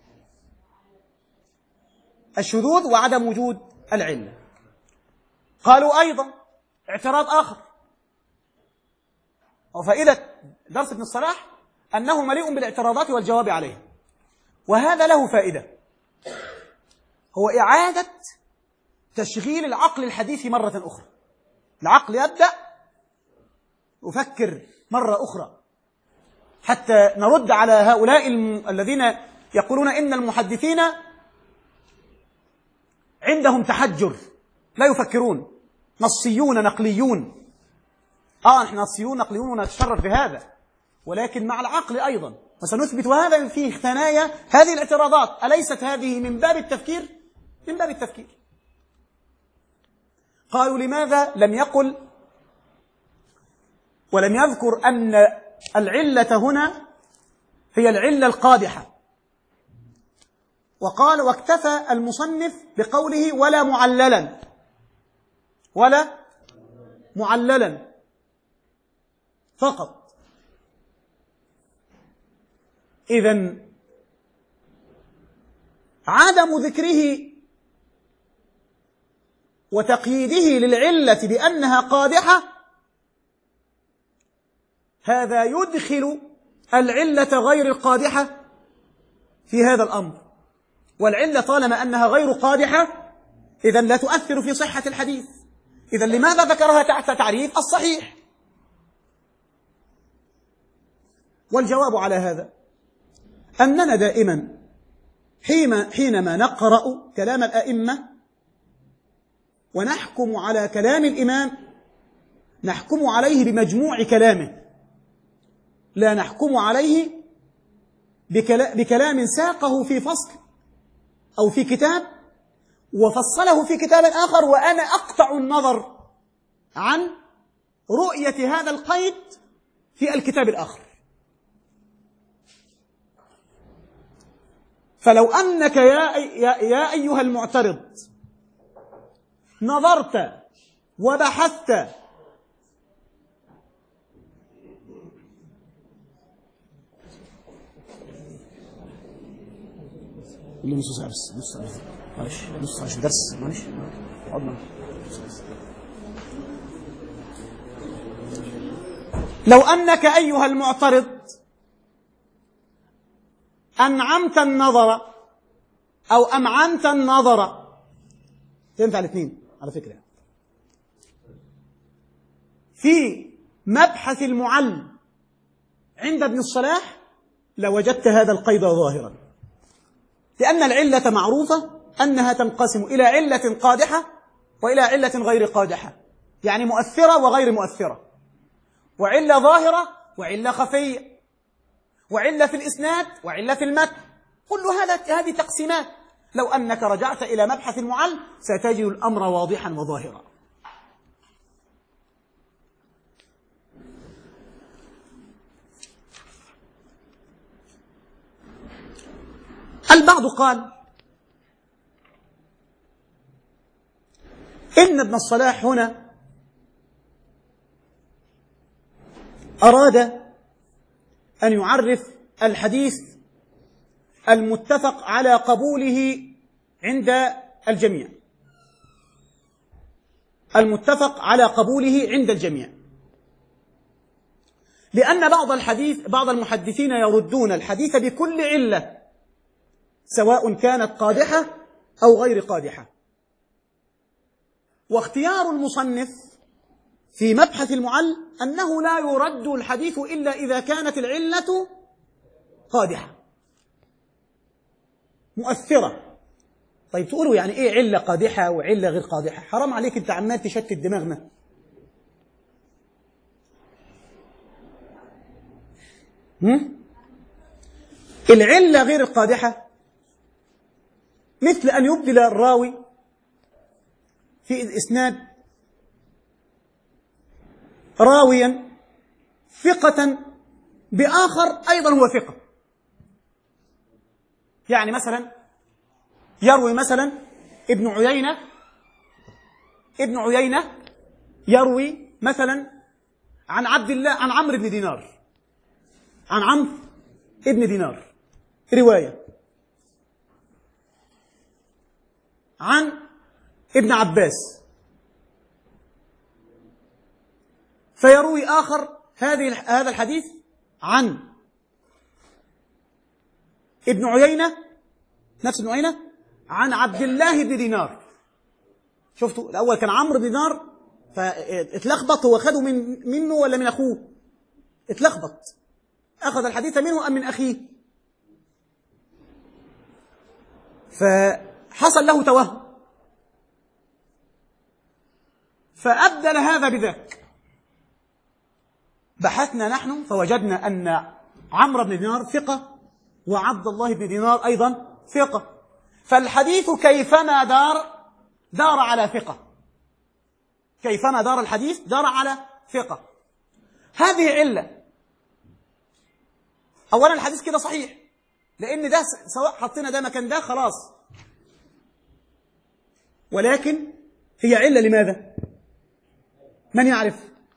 A: الشذوذ وعدم وجود العلة. قالوا أيضا اعتراض آخر، وفائدة درس ابن الصلاح أنه مليء بالاعتراضات والجواب عليها، وهذا له فائدة، هو إعادة تشغيل العقل الحديث مرة أخرى. العقل يبدأ يفكر مرة أخرى حتى نرد على هؤلاء الذين يقولون إن المحدثين عندهم تحجر لا يفكرون، نصيون نقليون. آه نحن نصيون نقليون ونتشرف بهذا، ولكن مع العقل أيضا، وسنثبت هذا في ثنايا هذه الاعتراضات. أليست هذه من باب التفكير؟ من باب التفكير. قالوا لماذا لم يقل ولم يذكر أن العلة هنا هي العلة القادحة؟ وقال واكتفى المصنف بقوله ولا معللا، ولا معللا فقط. إذن عدم ذكره وتقييده للعلة بأنها قادحة هذا يدخل العلة غير القادحة في هذا الأمر، والعلة طالما أنها غير قادحة إذا لا تؤثر في صحة الحديث. إذا لماذا ذكرها تحت تعريف الصحيح؟ والجواب على هذا أننا دائما حينما نقرأ كلام الأئمة ونحكم على كلام الإمام نحكم عليه بمجموع كلامه، لا نحكم عليه بكلام ساقه في فصل أو في كتاب وفصله في كتاب آخر وأنا أقطع النظر عن رؤية هذا القيد في الكتاب الآخر. فلو أنك يا, يا أيها المعترض نظرت وبحثت اللي نص ساعة بس نص ساعة معلش نص ساعة عشان درس معلش عضنا. لو أنك أيها المعترض أنعمت النظر أو أمعنت النظر، تنفع الاثنين على فكرة، في مبحث المعل عند ابن الصلاح لوجدت هذا القيد ظاهرا، لأن العلة معروفة أنها تنقسم إلى علة قادحة وإلى علة غير قادحة، يعني مؤثرة وغير مؤثرة، وعلة ظاهرة وعلة خفية، وعلة في الإسناد وعلة في المتن. كل هذا هذه تقسيمات. لو أنك رجعت إلى مبحث المعل ستجد الأمر واضحا وظاهرا. البعض قال إن ابن الصلاح هنا أراد أن يعرف الحديث المتفق على قبوله عند الجميع، المتفق على قبوله عند الجميع، لأن بعض الحديث بعض المحدثين يردون الحديث بكل علة سواء كانت قادحة أو غير قادحة. واختيار المصنف في مبحث المعل أنه لا يرد الحديث إلا إذا كانت العلة قادحة مؤثرة. طيب تقولوا يعني إيه علة قادحة وعلة غير قادحة؟ حرام عليك أنت عمال تشتت دماغنا. هم؟ العلة غير القادحة مثل أن يبدل الراوي في الإسناد راويا ثقة بآخر أيضا هو ثقة. يعني مثلا يروي مثلا ابن عيينة ابن عيينة يروي مثلا عن عبد الله عن عمرو بن دينار عن عمرو ابن دينار رواية عن ابن عباس، فيروي آخر هذه هذا الحديث عن ابن عيينة نفس ابن عيينة عن عبد الله بن دينار. شفتوا الأول كان عمرو بن دينار فاتلخبط، هو خده من منه ولا من أخوه؟ اتلخبط، أخذ الحديث منه أم من أخيه؟ فحصل له توهم فأبدل هذا بذاك. بحثنا نحن فوجدنا أن عمرو بن دينار ثقة وعبد الله بن دينار أيضا ثقة، فالحديث كيفما دار دار على ثقة، كيفما دار الحديث دار على ثقة. هذه علة. أولا الحديث كده صحيح لأن ده سواء حطينا ده مكان ده خلاص، ولكن هي علة لماذا؟ من يعرف؟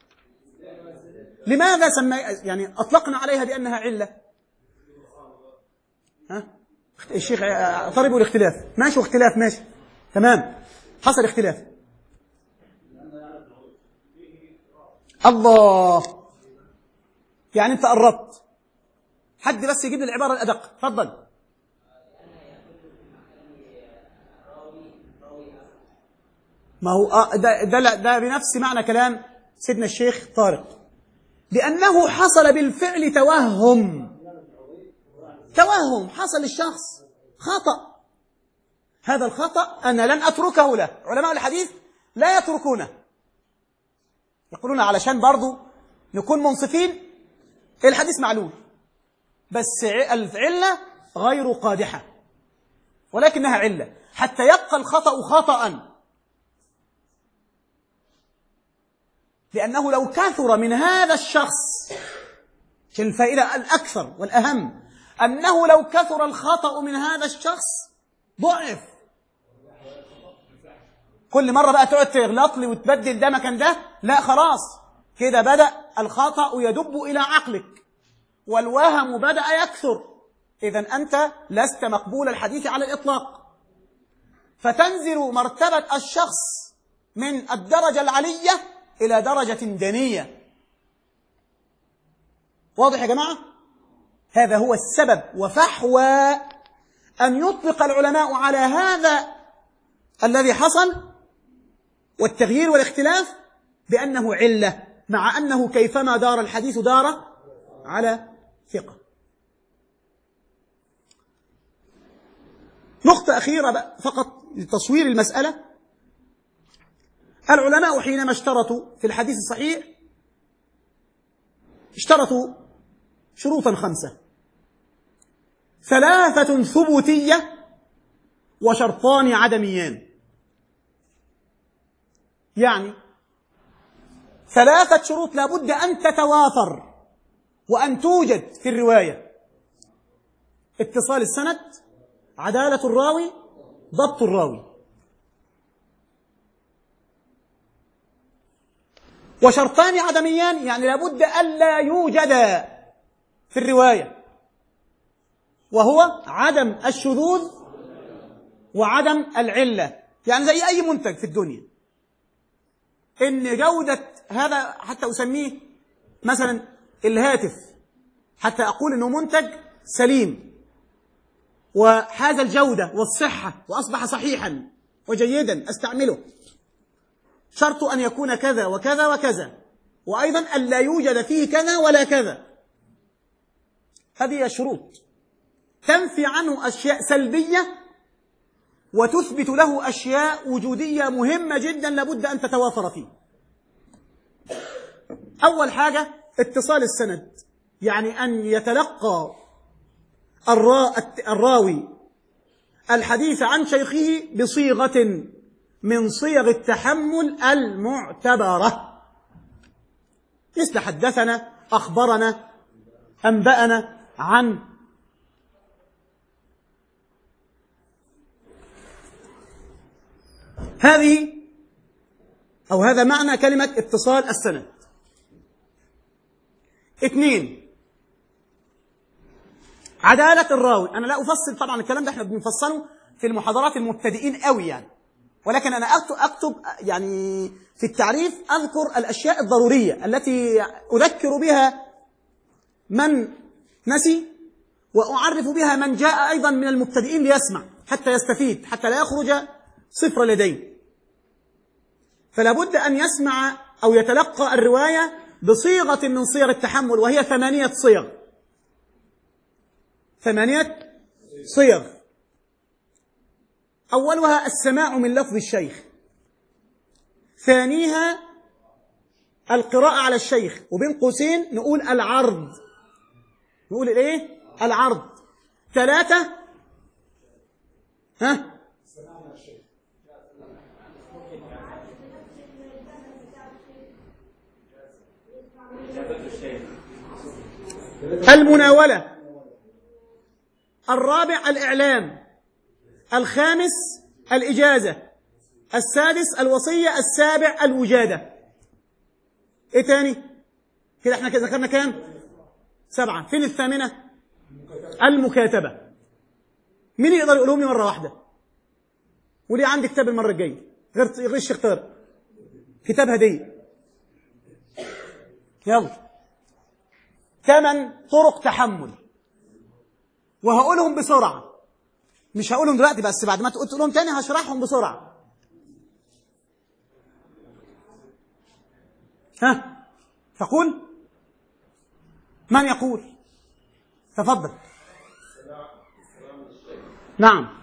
A: لماذا سمي يعني أطلقنا عليها بأنها علة؟ ها؟ الشيخ طلبوا الاختلاف، ماشي واختلاف ماشي تمام، حصل اختلاف. الله، يعني أنت قربت. حد بس يجيب لي العبارة الأدق، تفضل. ما هو ده, ده, ده بنفس معنى كلام سيدنا الشيخ طارق، لأنه حصل بالفعل توهم توهم حصل للشخص خطأ. هذا الخطأ أنا لن أتركه له. علماء الحديث لا يتركونه، يقولون علشان برضو نكون منصفين الحديث معلول، بس العلة غير قادحة، ولكنها علة حتى يبقى الخطأ خطأ. لأنه لو كثر من هذا الشخص، الفائدة الأكثر والأهم أنه لو كثر الخطأ من هذا الشخص ضعف. كل مرة بقى تقعد تغلط لي وتبدل ده مكان ده، لا خلاص كده بدأ الخطأ يدب إلى عقلك والوهم بدأ يكثر، إذن أنت لست مقبول الحديث على الإطلاق، فتنزل مرتبة الشخص من الدرجة العلية إلى درجة دنية. واضح يا جماعة؟ هذا هو السبب وفحوى أن يطلق العلماء على هذا الذي حصل والتغيير والاختلاف بأنه علة، مع أنه كيفما دار الحديث دار على ثقة. نقطة أخيرة فقط لتصوير المسألة. العلماء حينما اشترطوا في الحديث الصحيح اشترطوا شروطا خمسة: ثلاثة ثبوتية وشرطان عدميان. يعني ثلاثة شروط لابد أن تتوافر وأن توجد في الرواية: اتصال السند، عدالة الراوي، ضبط الراوي. وشرطان عدميان يعني لابد ألا يوجد في الرواية، وهو عدم الشذوذ وعدم العلة. يعني زي أي منتج في الدنيا، إن جودة هذا حتى أسميه مثلا الهاتف، حتى أقول إنه منتج سليم وحاز الجودة والصحة وأصبح صحيحا وجيدا أستعمله، شرط أن يكون كذا وكذا وكذا، وأيضا أن لا يوجد فيه كذا ولا كذا. هذه الشروط تنفي عنه أشياء سلبية وتثبت له أشياء وجودية مهمة جدا لابد أن تتوافر فيه. أول حاجة اتصال السند، يعني أن يتلقى الراوي الحديث عن شيخه بصيغة من صيغ التحمل المعتبرة، مثل حدثنا، أخبرنا، أنبأنا، عن. هذه أو هذا معنى كلمة اتصال السند. اثنين، عدالة الراوي. أنا لا أفصل طبعا الكلام ده، احنا بنفصله في المحاضرات المبتدئين قوي يعني، ولكن أنا أكتب يعني في التعريف أذكر الأشياء الضرورية التي أذكر بها من نسي، وأعرف بها من جاء أيضا من المبتدئين ليسمع حتى يستفيد، حتى لا يخرج صفر لديه. فلا بد أن يسمع أو يتلقى الرواية بصيغة من صيغ التحمل، وهي ثمانية صيغ. ثمانية صيغ. أولها السماع من لفظ الشيخ، ثانيها القراءة على الشيخ، وبين قوسين نقول العرض، نقول الايه؟ العرض. ثلاثة ها المناولة. الرابع الإعلام. الخامس الإجازة. السادس الوصية. السابع الوجادة. إيه تاني؟ كده احنا كده ذكرنا كام؟ سبعة. فين الثامنة؟ المكاتبة. مين يقدر يقولهم لي مرة واحدة؟ وليه عندي كتاب المرة الجاية غير غير الشيخ طارق، كتاب هدية. يلا، ثمان طرق تحمل، وهقولهم بسرعة، مش هقولهم دلوقتي بس بعد ما تقولهم تاني هشرحهم بسرعة. ها تقول؟ من يقول؟ تفضل. نعم.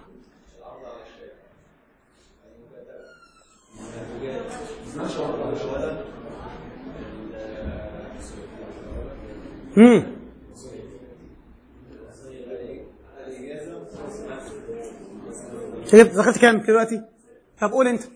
A: امم شايف ذكرت كام دلوقتي؟ طب قول انت.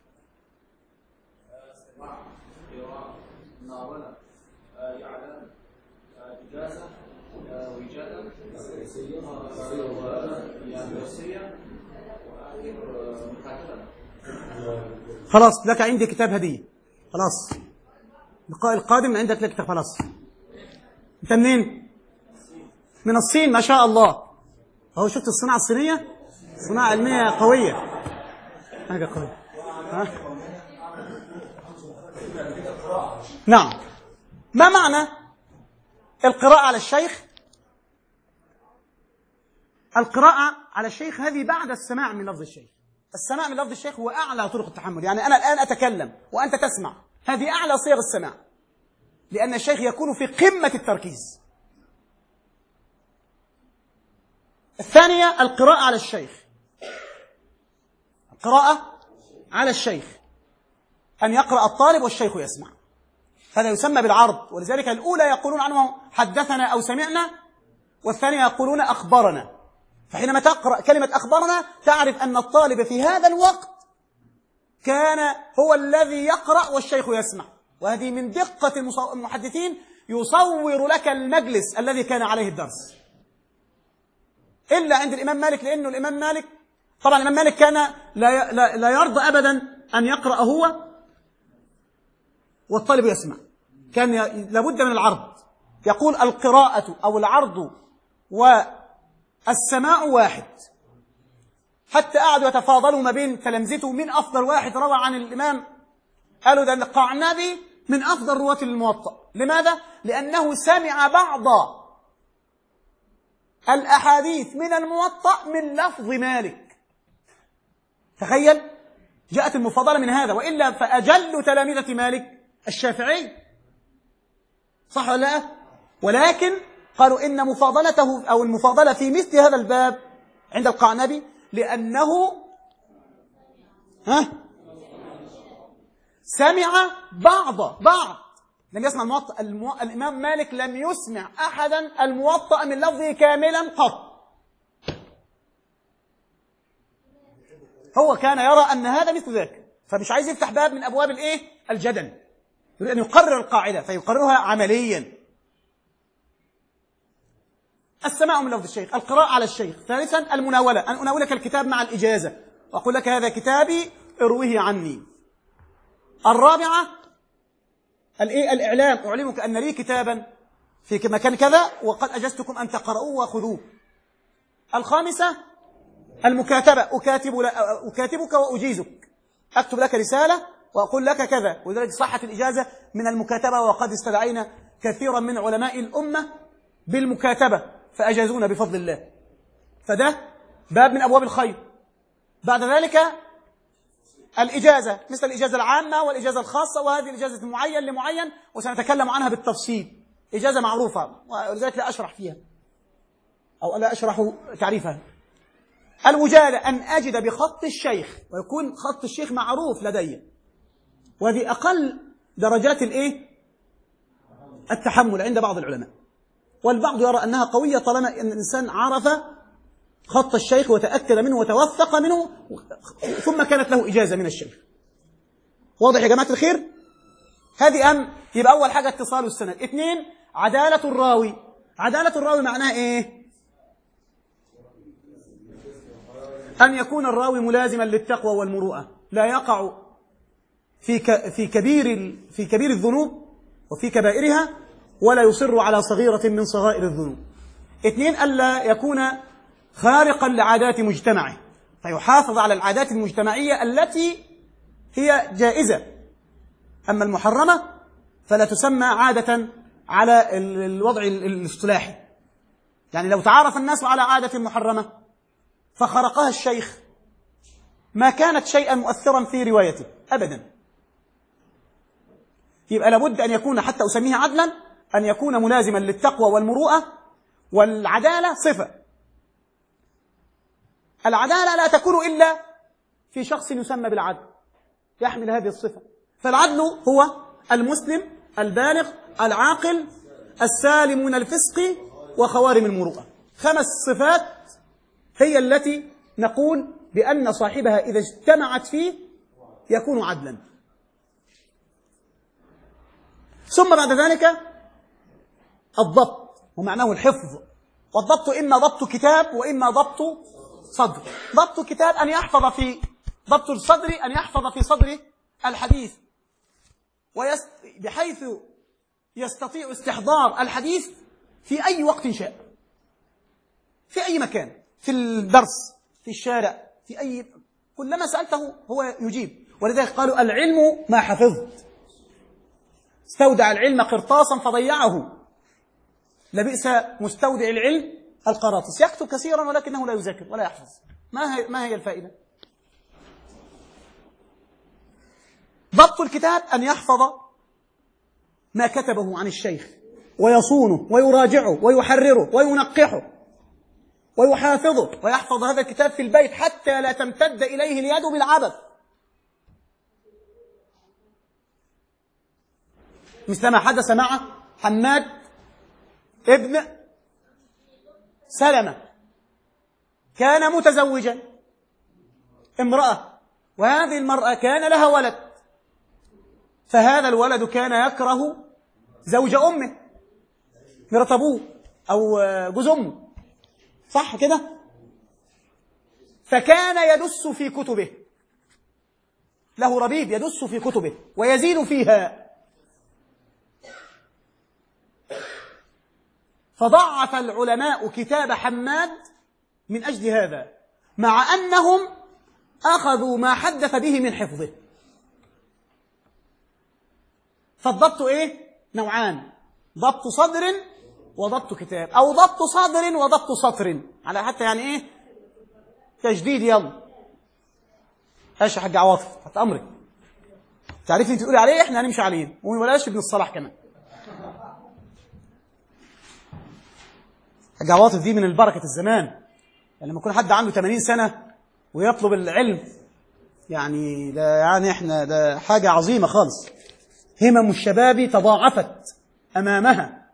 A: خلاص لك عندي كتاب هدية. خلاص اللقاء القادم عندك لك كتاب. خلاص انت منين؟ من الصين ما شاء الله. اهو شفت الصناعة الصينية؟ صناعة علمية قوية، حاجة قوية. ها؟ نعم. ما معنى القراءة على الشيخ؟ القراءة على الشيخ هذه بعد السماع من لفظ الشيخ. السماع من لفظ الشيخ هو أعلى طرق التحمل. يعني أنا الآن أتكلم وأنت تسمع، هذه أعلى صيغ السماع، لأن الشيخ يكون في قمة التركيز. الثانية القراءة على الشيخ. القراءة على الشيخ أن يقرأ الطالب والشيخ يسمع، هذا يسمى بالعرض. ولذلك الأولى يقولون عنه حدثنا أو سمعنا، والثانية يقولون أخبرنا. فحينما تقرأ كلمة أخبرنا تعرف أن الطالب في هذا الوقت كان هو الذي يقرأ والشيخ يسمع. وهذه من دقة المحدثين، يصور لك المجلس الذي كان عليه الدرس. إلا عند الإمام مالك، لأنه الإمام مالك طبعا الإمام مالك كان لا لا يرضى أبدا أن يقرأ هو والطالب يسمع، كان لابد من العرض. يقول القراءة أو العرض والسماع واحد. حتى قعدوا يتفاضلوا ما بين تلامذته من أفضل واحد روى عن الإمام، قالوا ده القعنبي من أفضل رواة الموطأ. لماذا؟ لأنه سمع بعض الأحاديث من الموطأ من لفظ مالك. تخيل، جاءت المفاضلة من هذا. وإلا فأجل تلامذة مالك الشافعي، صح ولا لا؟ ولكن قالوا إن مفاضلته أو المفاضلة في مثل هذا الباب عند القعنبي لأنه ها سمع بعض بعض لم يسمع الموطأ. المو... الإمام مالك لم يسمع أحدا الموطأ من لفظه كاملا قط. هو كان يرى أن هذا مثل ذاك، فمش عايز يفتح باب من أبواب الإيه؟ الجدل، يريد أن يقرر القاعدة فيقررها عمليا. السماع من لفظ الشيخ، القراءة على الشيخ. ثالثا المناولة، أن أناولك الكتاب مع الإجازة وأقول لك هذا كتابي ارويه عني. الرابعة الإيه؟ الإعلام، أعلمك أن لي كتابا في مكان كذا وقد أجزتكم أن تقرؤوه وخذوه. الخامسة المكاتبة، أكاتب أكاتبك وأجيزك، أكتب لك رسالة وأقول لك كذا. ولذلك صحت الإجازة من المكاتبة، وقد استدعينا كثيرا من علماء الأمة بالمكاتبة فأجازونا بفضل الله. فده باب من أبواب الخير. بعد ذلك الإجازة، مثل الإجازة العامة والإجازة الخاصة، وهذه الإجازة معين لمعين وسنتكلم عنها بالتفصيل. إجازة معروفة ولذلك لا أشرح فيها أو لا أشرح تعريفها. الوجادة، أن أجد بخط الشيخ ويكون خط الشيخ معروف لدي، وهذه أقل درجات الإيه؟ التحمل عند بعض العلماء، والبعض يرى أنها قوية طالما أن الإنسان عرف خط الشيخ وتأكد منه وتوثق منه ثم كانت له إجازة من الشيخ. واضح يا جماعة الخير؟ هذه أهم. يبقى أول حاجة اتصال السند. اثنين عدالة الراوي. عدالة الراوي معناها إيه؟ أن يكون الراوي ملازما للتقوى والمروءة، لا يقع في في كبير في كبير الذنوب وفي كبائرها، ولا يصر على صغيرة من صغائر الذنوب. اثنين ألا يكون خارقا لعادات مجتمعه، فيحافظ على العادات المجتمعية التي هي جائزة، أما المحرمة فلا تسمى عادة على الوضع الاصطلاحي. يعني لو تعارف الناس على عادة محرمة فخرقها الشيخ ما كانت شيئا مؤثرا في روايته أبدا. يبقى لابد أن يكون، حتى أسميه عدلا، أن يكون ملازما للتقوى والمروءة، والعدالة صفة. العدالة لا تكون إلا في شخص يسمى بالعدل يحمل هذه الصفة. فالعدل هو المسلم البالغ العاقل السالم من الفسق وخوارم المروءة. خمس صفات هي التي نقول بأن صاحبها إذا اجتمعت فيه يكون عدلا. ثم بعد ذلك الضبط، ومعناه الحفظ، والضبط إما ضبط كتاب وإما ضبط صدر. ضبط كتاب أن يحفظ في ضبط الصدر أن يحفظ في صدره الحديث ويست... بحيث يستطيع استحضار الحديث في أي وقت شاء، في أي مكان، في الدرس، في الشارع، في أي، كلما سألته هو يجيب. ولذلك قالوا العلم ما حفظت، استودع العلم قرطاسا فضيعه، لبئس مستودع العلم القراطيس. يكتب كثيرا ولكنه لا يذاكر ولا يحفظ. ما هي, ما هي الفائدة؟ ضبط الكتاب أن يحفظ ما كتبه عن الشيخ ويصونه ويراجعه ويحرره وينقحه ويحافظه، ويحفظ هذا الكتاب في البيت حتى لا تمتد إليه اليد بالعبث، مثلما حدث مع حماد ابن سلمة. كان متزوجا امرأة، وهذه المرأة كان لها ولد، فهذا الولد كان يكره زوج أمه، مرات أبوه أو جوز أمه، صح كده؟ فكان يدس في كتبه، له ربيب يدس في كتبه ويزيد فيها، فضعف العلماء كتاب حماد من أجل هذا، مع أنهم أخذوا ما حدث به من حفظه. فالضبط إيه؟ نوعان، ضبط صدر وضبط كتاب، أو ضبط صدر وضبط سطر، على حتى يعني إيه تجديد. يلا ايش يا حاج عواطف، حتى أمرك تعرفي انت تقولي عليه، احنا هنمشي عليه، وبلاش ابن الصلاح كمان. حاج عواطف دي من البركة الزمان، يعني لما يكون حد عنده ثمانين سنة ويطلب العلم، يعني ده يعني احنا ده حاجة عظيمة خالص. همم الشباب تضاعفت أمامها.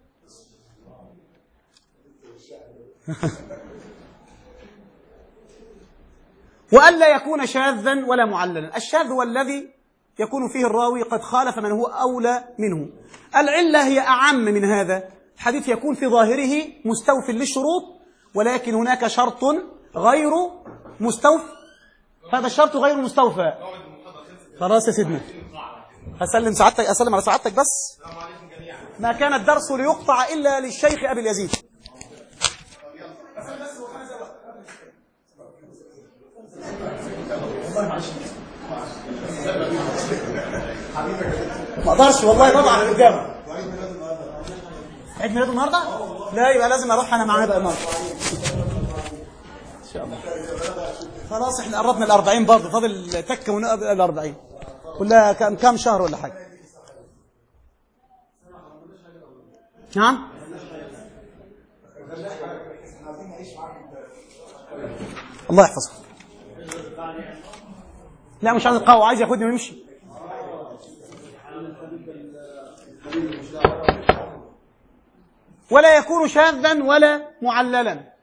A: وألا يكون شاذا ولا معللا. الشاذ هو الذي يكون فيه الراوي قد خالف من هو أولى منه. العلة هي أعم من هذا، الحديث يكون في ظاهره مستوف للشروط، ولكن هناك شرط غير مستوفى، هذا الشرط غير مستوفى. خلاص يا سيدنا، أسلم سعادتك، أسلم على سعادتك بس. ما كان الدرس ليقطع إلا للشيخ أبي اليزيد. ما اقدرش والله طبعا على الإجابة. عيد ميلاده النهارده؟ لا، يبقى لازم اروح انا معاه بقى النهارده ان شاء الله. خلاص احنا قربنا ال أربعين برضه، فاضل تكه ونقبل ال أربعين كلها كام كام شهر ولا حاجه. نعم الله يحفظه. لا مش عايز القهوه، عايز ياخدني ويمشي. ولا يكون شاذا ولا معللا،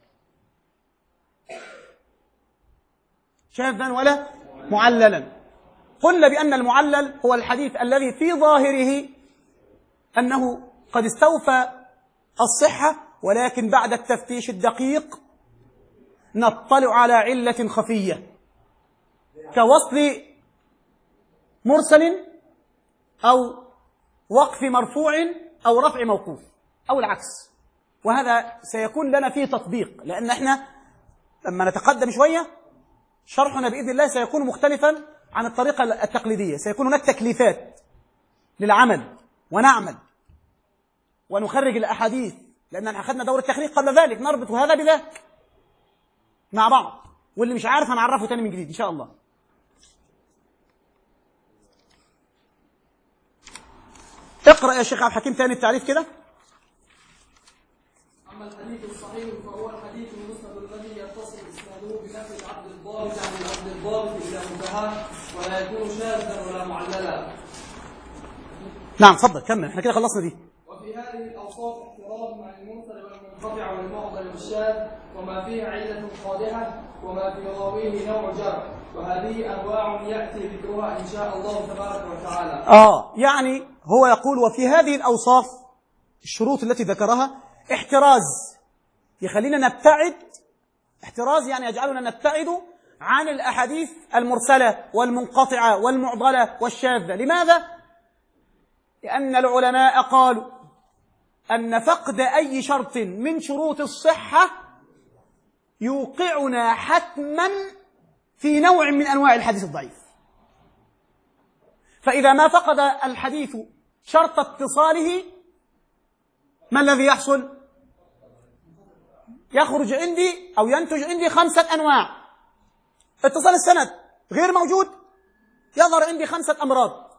A: شاذا ولا معللا. قلنا بأن المعلل هو الحديث الذي في ظاهره أنه قد استوفى الصحة، ولكن بعد التفتيش الدقيق نطلع على علة خفية كوصل مرسل أو وقف مرفوع أو رفع موقوف أو العكس، وهذا سيكون لنا فيه تطبيق، لأن احنا لما نتقدم شوية شرحنا بإذن الله سيكون مختلفا عن الطريقة التقليدية. سيكون هناك تكليفات للعمل ونعمل ونخرج الأحاديث، لأن أخذنا دور التخريج قبل ذلك، نربط هذا بذاك مع بعض، واللي مش عارف هنعرفه تاني من جديد إن شاء الله. اقرأ يا شيخ عبد الحكيم تاني التعريف كده.
B: أما الحديث الصحيح فهو الحديث المسند الذي يتصل إسناده بنفي العبد الضابط عن العبد الضابط إلى منتهى ولا يكون شاذا ولا معللا.
A: نعم تفضل كمل، احنا كده خلصنا دي.
B: وفي هذه الأوصاف احتراز مع المنكر والمنقطع والمعضل والشاذ وما فيه علة قادحة وما في راويه نوع جرح، وهذه أنواع يأتي ذكرها إن شاء الله تبارك وتعالى.
A: آه يعني هو يقول وفي هذه الأوصاف الشروط التي ذكرها احتراز يخلينا نبتعد، احتراز يعني يجعلنا نبتعد عن الأحاديث المرسلة والمنقطعة والمعضلة والشاذة. لماذا؟ لأن العلماء قالوا أن فقد أي شرط من شروط الصحة يوقعنا حتما في نوع من أنواع الحديث الضعيف. فإذا ما فقد الحديث شرط اتصاله ما الذي يحصل؟ يخرج عندي أو ينتج عندي خمسة أنواع. اتصال السند غير موجود، يظهر عندي خمسة أمراض.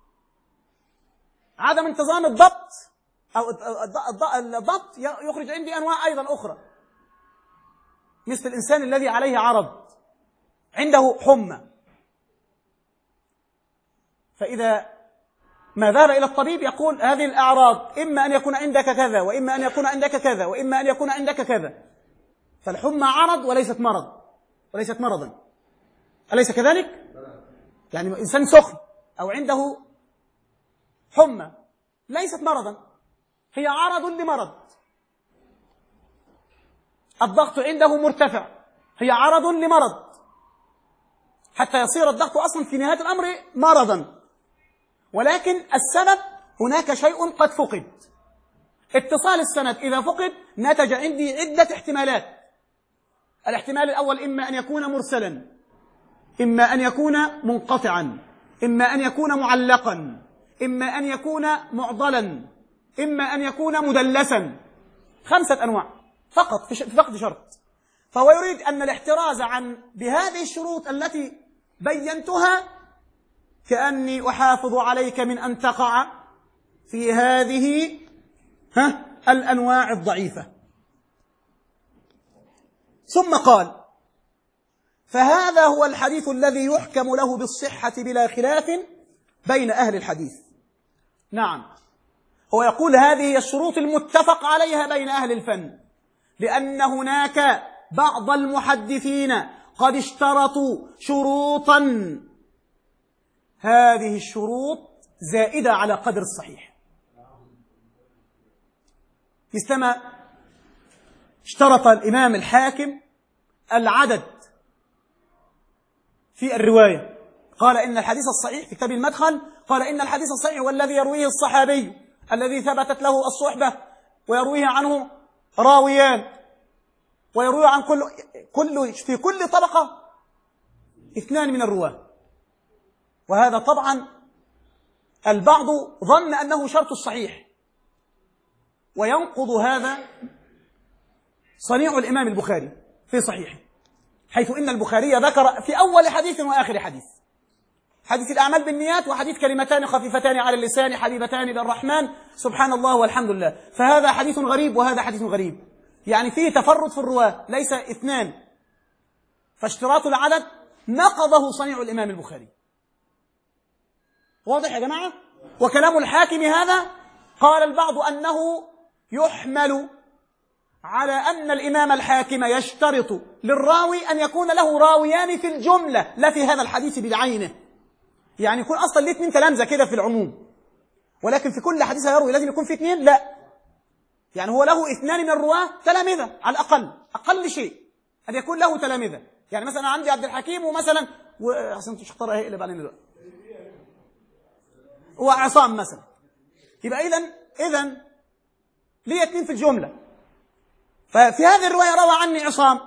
A: عدم انتظام الضبط أو الضبط يخرج عندي أنواع أيضا أخرى، مثل الإنسان الذي عليه عرض، عنده حمى، فإذا ما ذهب إلى الطبيب يقول هذه الأعراض إما أن يكون عندك كذا وإما أن يكون عندك كذا وإما أن يكون عندك كذا، فالحمى عرض وليست مرض وليست مرضا، أليس كذلك؟ يعني إنسان سخن أو عنده حمى ليست مرضا، هي عرض لمرض. الضغط عنده مرتفع، هي عرض لمرض، حتى يصير الضغط أصلا في نهاية الأمر مرضا، ولكن السبب هناك شيء قد فقد. اتصال السند إذا فقد نتج عندي عدة احتمالات. الاحتمال الأول إما أن يكون مرسلا، إما أن يكون منقطعا، إما أن يكون معلقا، إما أن يكون معضلا، إما أن يكون مدلسا. خمسة أنواع فقط في فقد شرط. فهو يريد أن الاحتراز عن بهذه الشروط التي بينتها كأني أحافظ عليك من أن تقع في هذه ها الأنواع الضعيفة. ثم قال فهذا هو الحديث الذي يحكم له بالصحة بلا خلاف بين أهل الحديث. نعم، هو يقول هذه هي الشروط المتفق عليها بين أهل الفن، لأن هناك بعض المحدثين قد اشترطوا شروطا، هذه الشروط زائدة على قدر الصحيح. مثلما اشترط الإمام الحاكم العدد في الرواية، قال إن الحديث الصحيح في كتاب المدخل، قال إن الحديث الصحيح والذي يرويه الصحابي الذي ثبتت له الصحبة ويرويه عنه راويان، ويروي عن كل كل في كل طبقة اثنان من الرواة. وهذا طبعا البعض ظن أنه شرط الصحيح، وينقض هذا صنيع الإمام البخاري في صحيحه، حيث إن البخاري ذكر في أول حديث وآخر حديث حديث الأعمال بالنيات وحديث كلمتان خفيفتان على اللسان حبيبتان للرحمن سبحان الله والحمد لله، فهذا حديث غريب وهذا حديث غريب، يعني فيه تفرد في الرواة ليس اثنان، فاشتراط العدد نقضه صنيع الإمام البخاري. واضح يا جماعة؟ وكلام الحاكم هذا قال البعض أنه يحمل على أن الإمام الحاكم يشترط للراوي أن يكون له راويان في الجملة لا في هذا الحديث بعينه، يعني يكون أصلا ليه اثنين تلامذة كده في العموم، ولكن في كل حديث يروي لازم يكون في اثنين، لا، يعني هو له اثنان من الرواة تلامذة على الأقل، أقل شيء أن يكون له تلامذة. يعني مثلا عندي عبد الحكيم ومثلا وحسن تشختار ايه اللي بعدين دلوقتي وعصام مثلا، يبقى إذن إذن ليه اثنين في الجملة. ففي هذه الرواية روى عني عصام،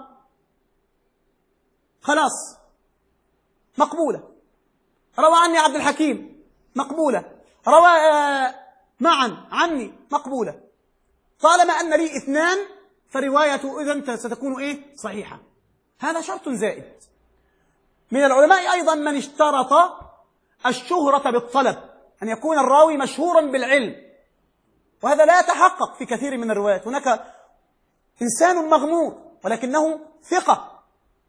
A: خلاص مقبولة. روى عني عبد الحكيم، مقبولة. روى آه معا عني، مقبولة. طالما أن لي اثنان فروايته إذن ستكون إيه؟ صحيحة. هذا شرط زائد. من العلماء أيضا من اشترط الشهرة بالطلب، أن يكون الراوي مشهورا بالعلم، وهذا لا يتحقق في كثير من الروايات. هناك إنسان مغمور ولكنه ثقة.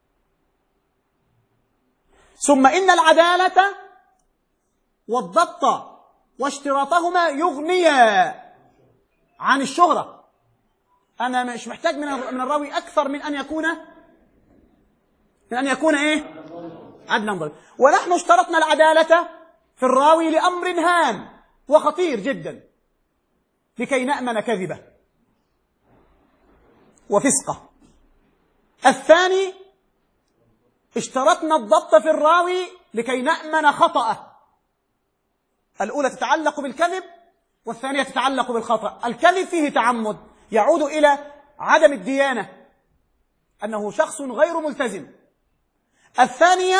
A: ثم إن العدالة والضبط واشتراطهما يغنيا عن الشهرة. أنا مش محتاج من الراوي أكثر من أن يكون من أن يكون إيه؟ عدلا ضبط. ونحن اشترطنا العدالة في الراوي لأمر هام وخطير جدا، لكي نأمن كذبه وفسقه. الثاني اشترطنا الضبط في الراوي لكي نأمن خطأه. الأولى تتعلق بالكذب والثانية تتعلق بالخطأ. الكذب فيه تعمد يعود إلى عدم الديانة، أنه شخص غير ملتزم. الثانية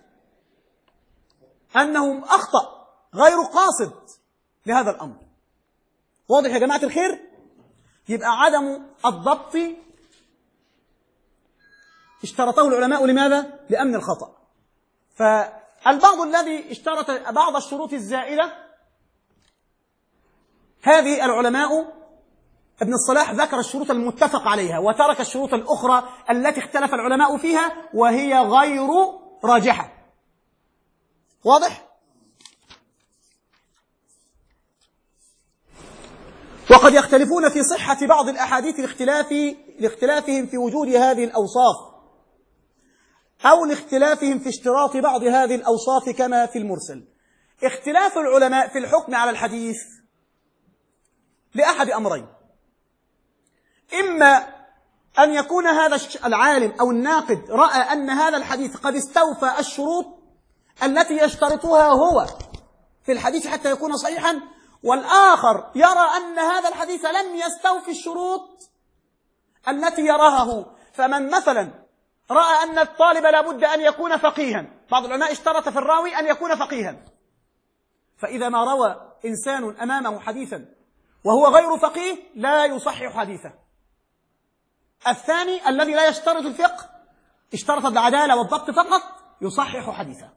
A: أنه أخطأ غير قاصد لهذا الأمر. واضح يا جماعة الخير؟ يبقى عدم الضبط اشترطه العلماء لماذا؟ لأمن الخطأ. فالبعض الذي اشترط بعض الشروط الزائدة، هذه العلماء ابن الصلاح ذكر الشروط المتفق عليها وترك الشروط الأخرى التي اختلف العلماء فيها وهي غير راجحة. واضح؟ وقد يختلفون في صحة بعض الأحاديث لاختلاف لاختلافهم في وجود هذه الأوصاف، أو لاختلافهم في اشتراط بعض هذه الأوصاف كما في المرسل. اختلاف العلماء في الحكم على الحديث لأحد أمرين: إما أن يكون هذا العالم أو الناقد رأى أن هذا الحديث قد استوفى الشروط التي يشترطها هو في الحديث حتى يكون صحيحا، والآخر يرى أن هذا الحديث لم يستوفي الشروط التي يراها هو. فمن مثلا رأى أن الطالب لابد أن يكون فقيها، بعض العلماء اشترط في الراوي أن يكون فقيها، فإذا ما روى إنسان أمامه حديثا وهو غير فقيه لا يصحح حديثه. الثاني الذي لا يشترط الفقه، اشترط العدالة والضبط فقط، يصحح حديثه.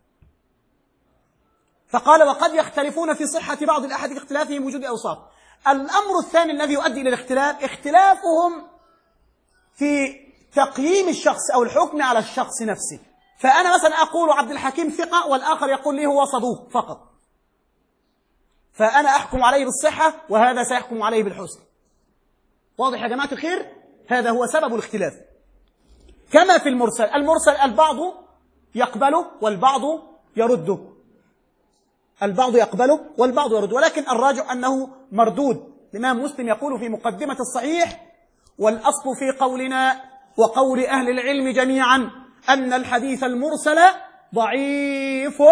A: فقال: وقد يختلفون في صحة بعض الأحاديث اختلافهم وجود أوصاف. الأمر الثاني الذي يؤدي إلى الاختلاف اختلافهم في تقييم الشخص أو الحكم على الشخص نفسه. فأنا مثلا أقول عبد الحكيم ثقة والآخر يقول لي هو صدوق فقط، فأنا أحكم عليه بالصحة وهذا سيحكم عليه بالحسن. واضح يا جماعة الخير؟ هذا هو سبب الاختلاف. كما في المرسل، المرسل البعض يقبله والبعض يرده، البعض يقبله والبعض يرده، ولكن الراجع أنه مردود. الإمام مسلم يقول في مقدمة الصحيح: والأصل في قولنا وقول أهل العلم جميعا أن الحديث المرسل ضعيف.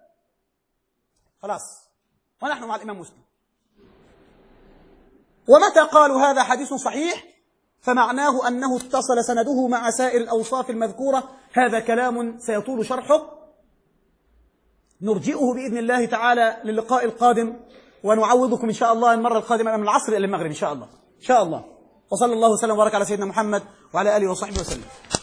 A: خلاص، ونحن مع الإمام مسلم. ومتى قالوا هذا حديث صحيح فمعناه أنه اتصل سنده مع سائر الأوصاف المذكورة. هذا كلام سيطول شرحه، نرجئه بإذن الله تعالى للقاء القادم، ونعوضكم إن شاء الله المرة القادمة من العصر إلى المغرب إن شاء الله إن شاء الله. وصلى الله وسلم وبارك على سيدنا محمد وعلى آله وصحبه وسلم.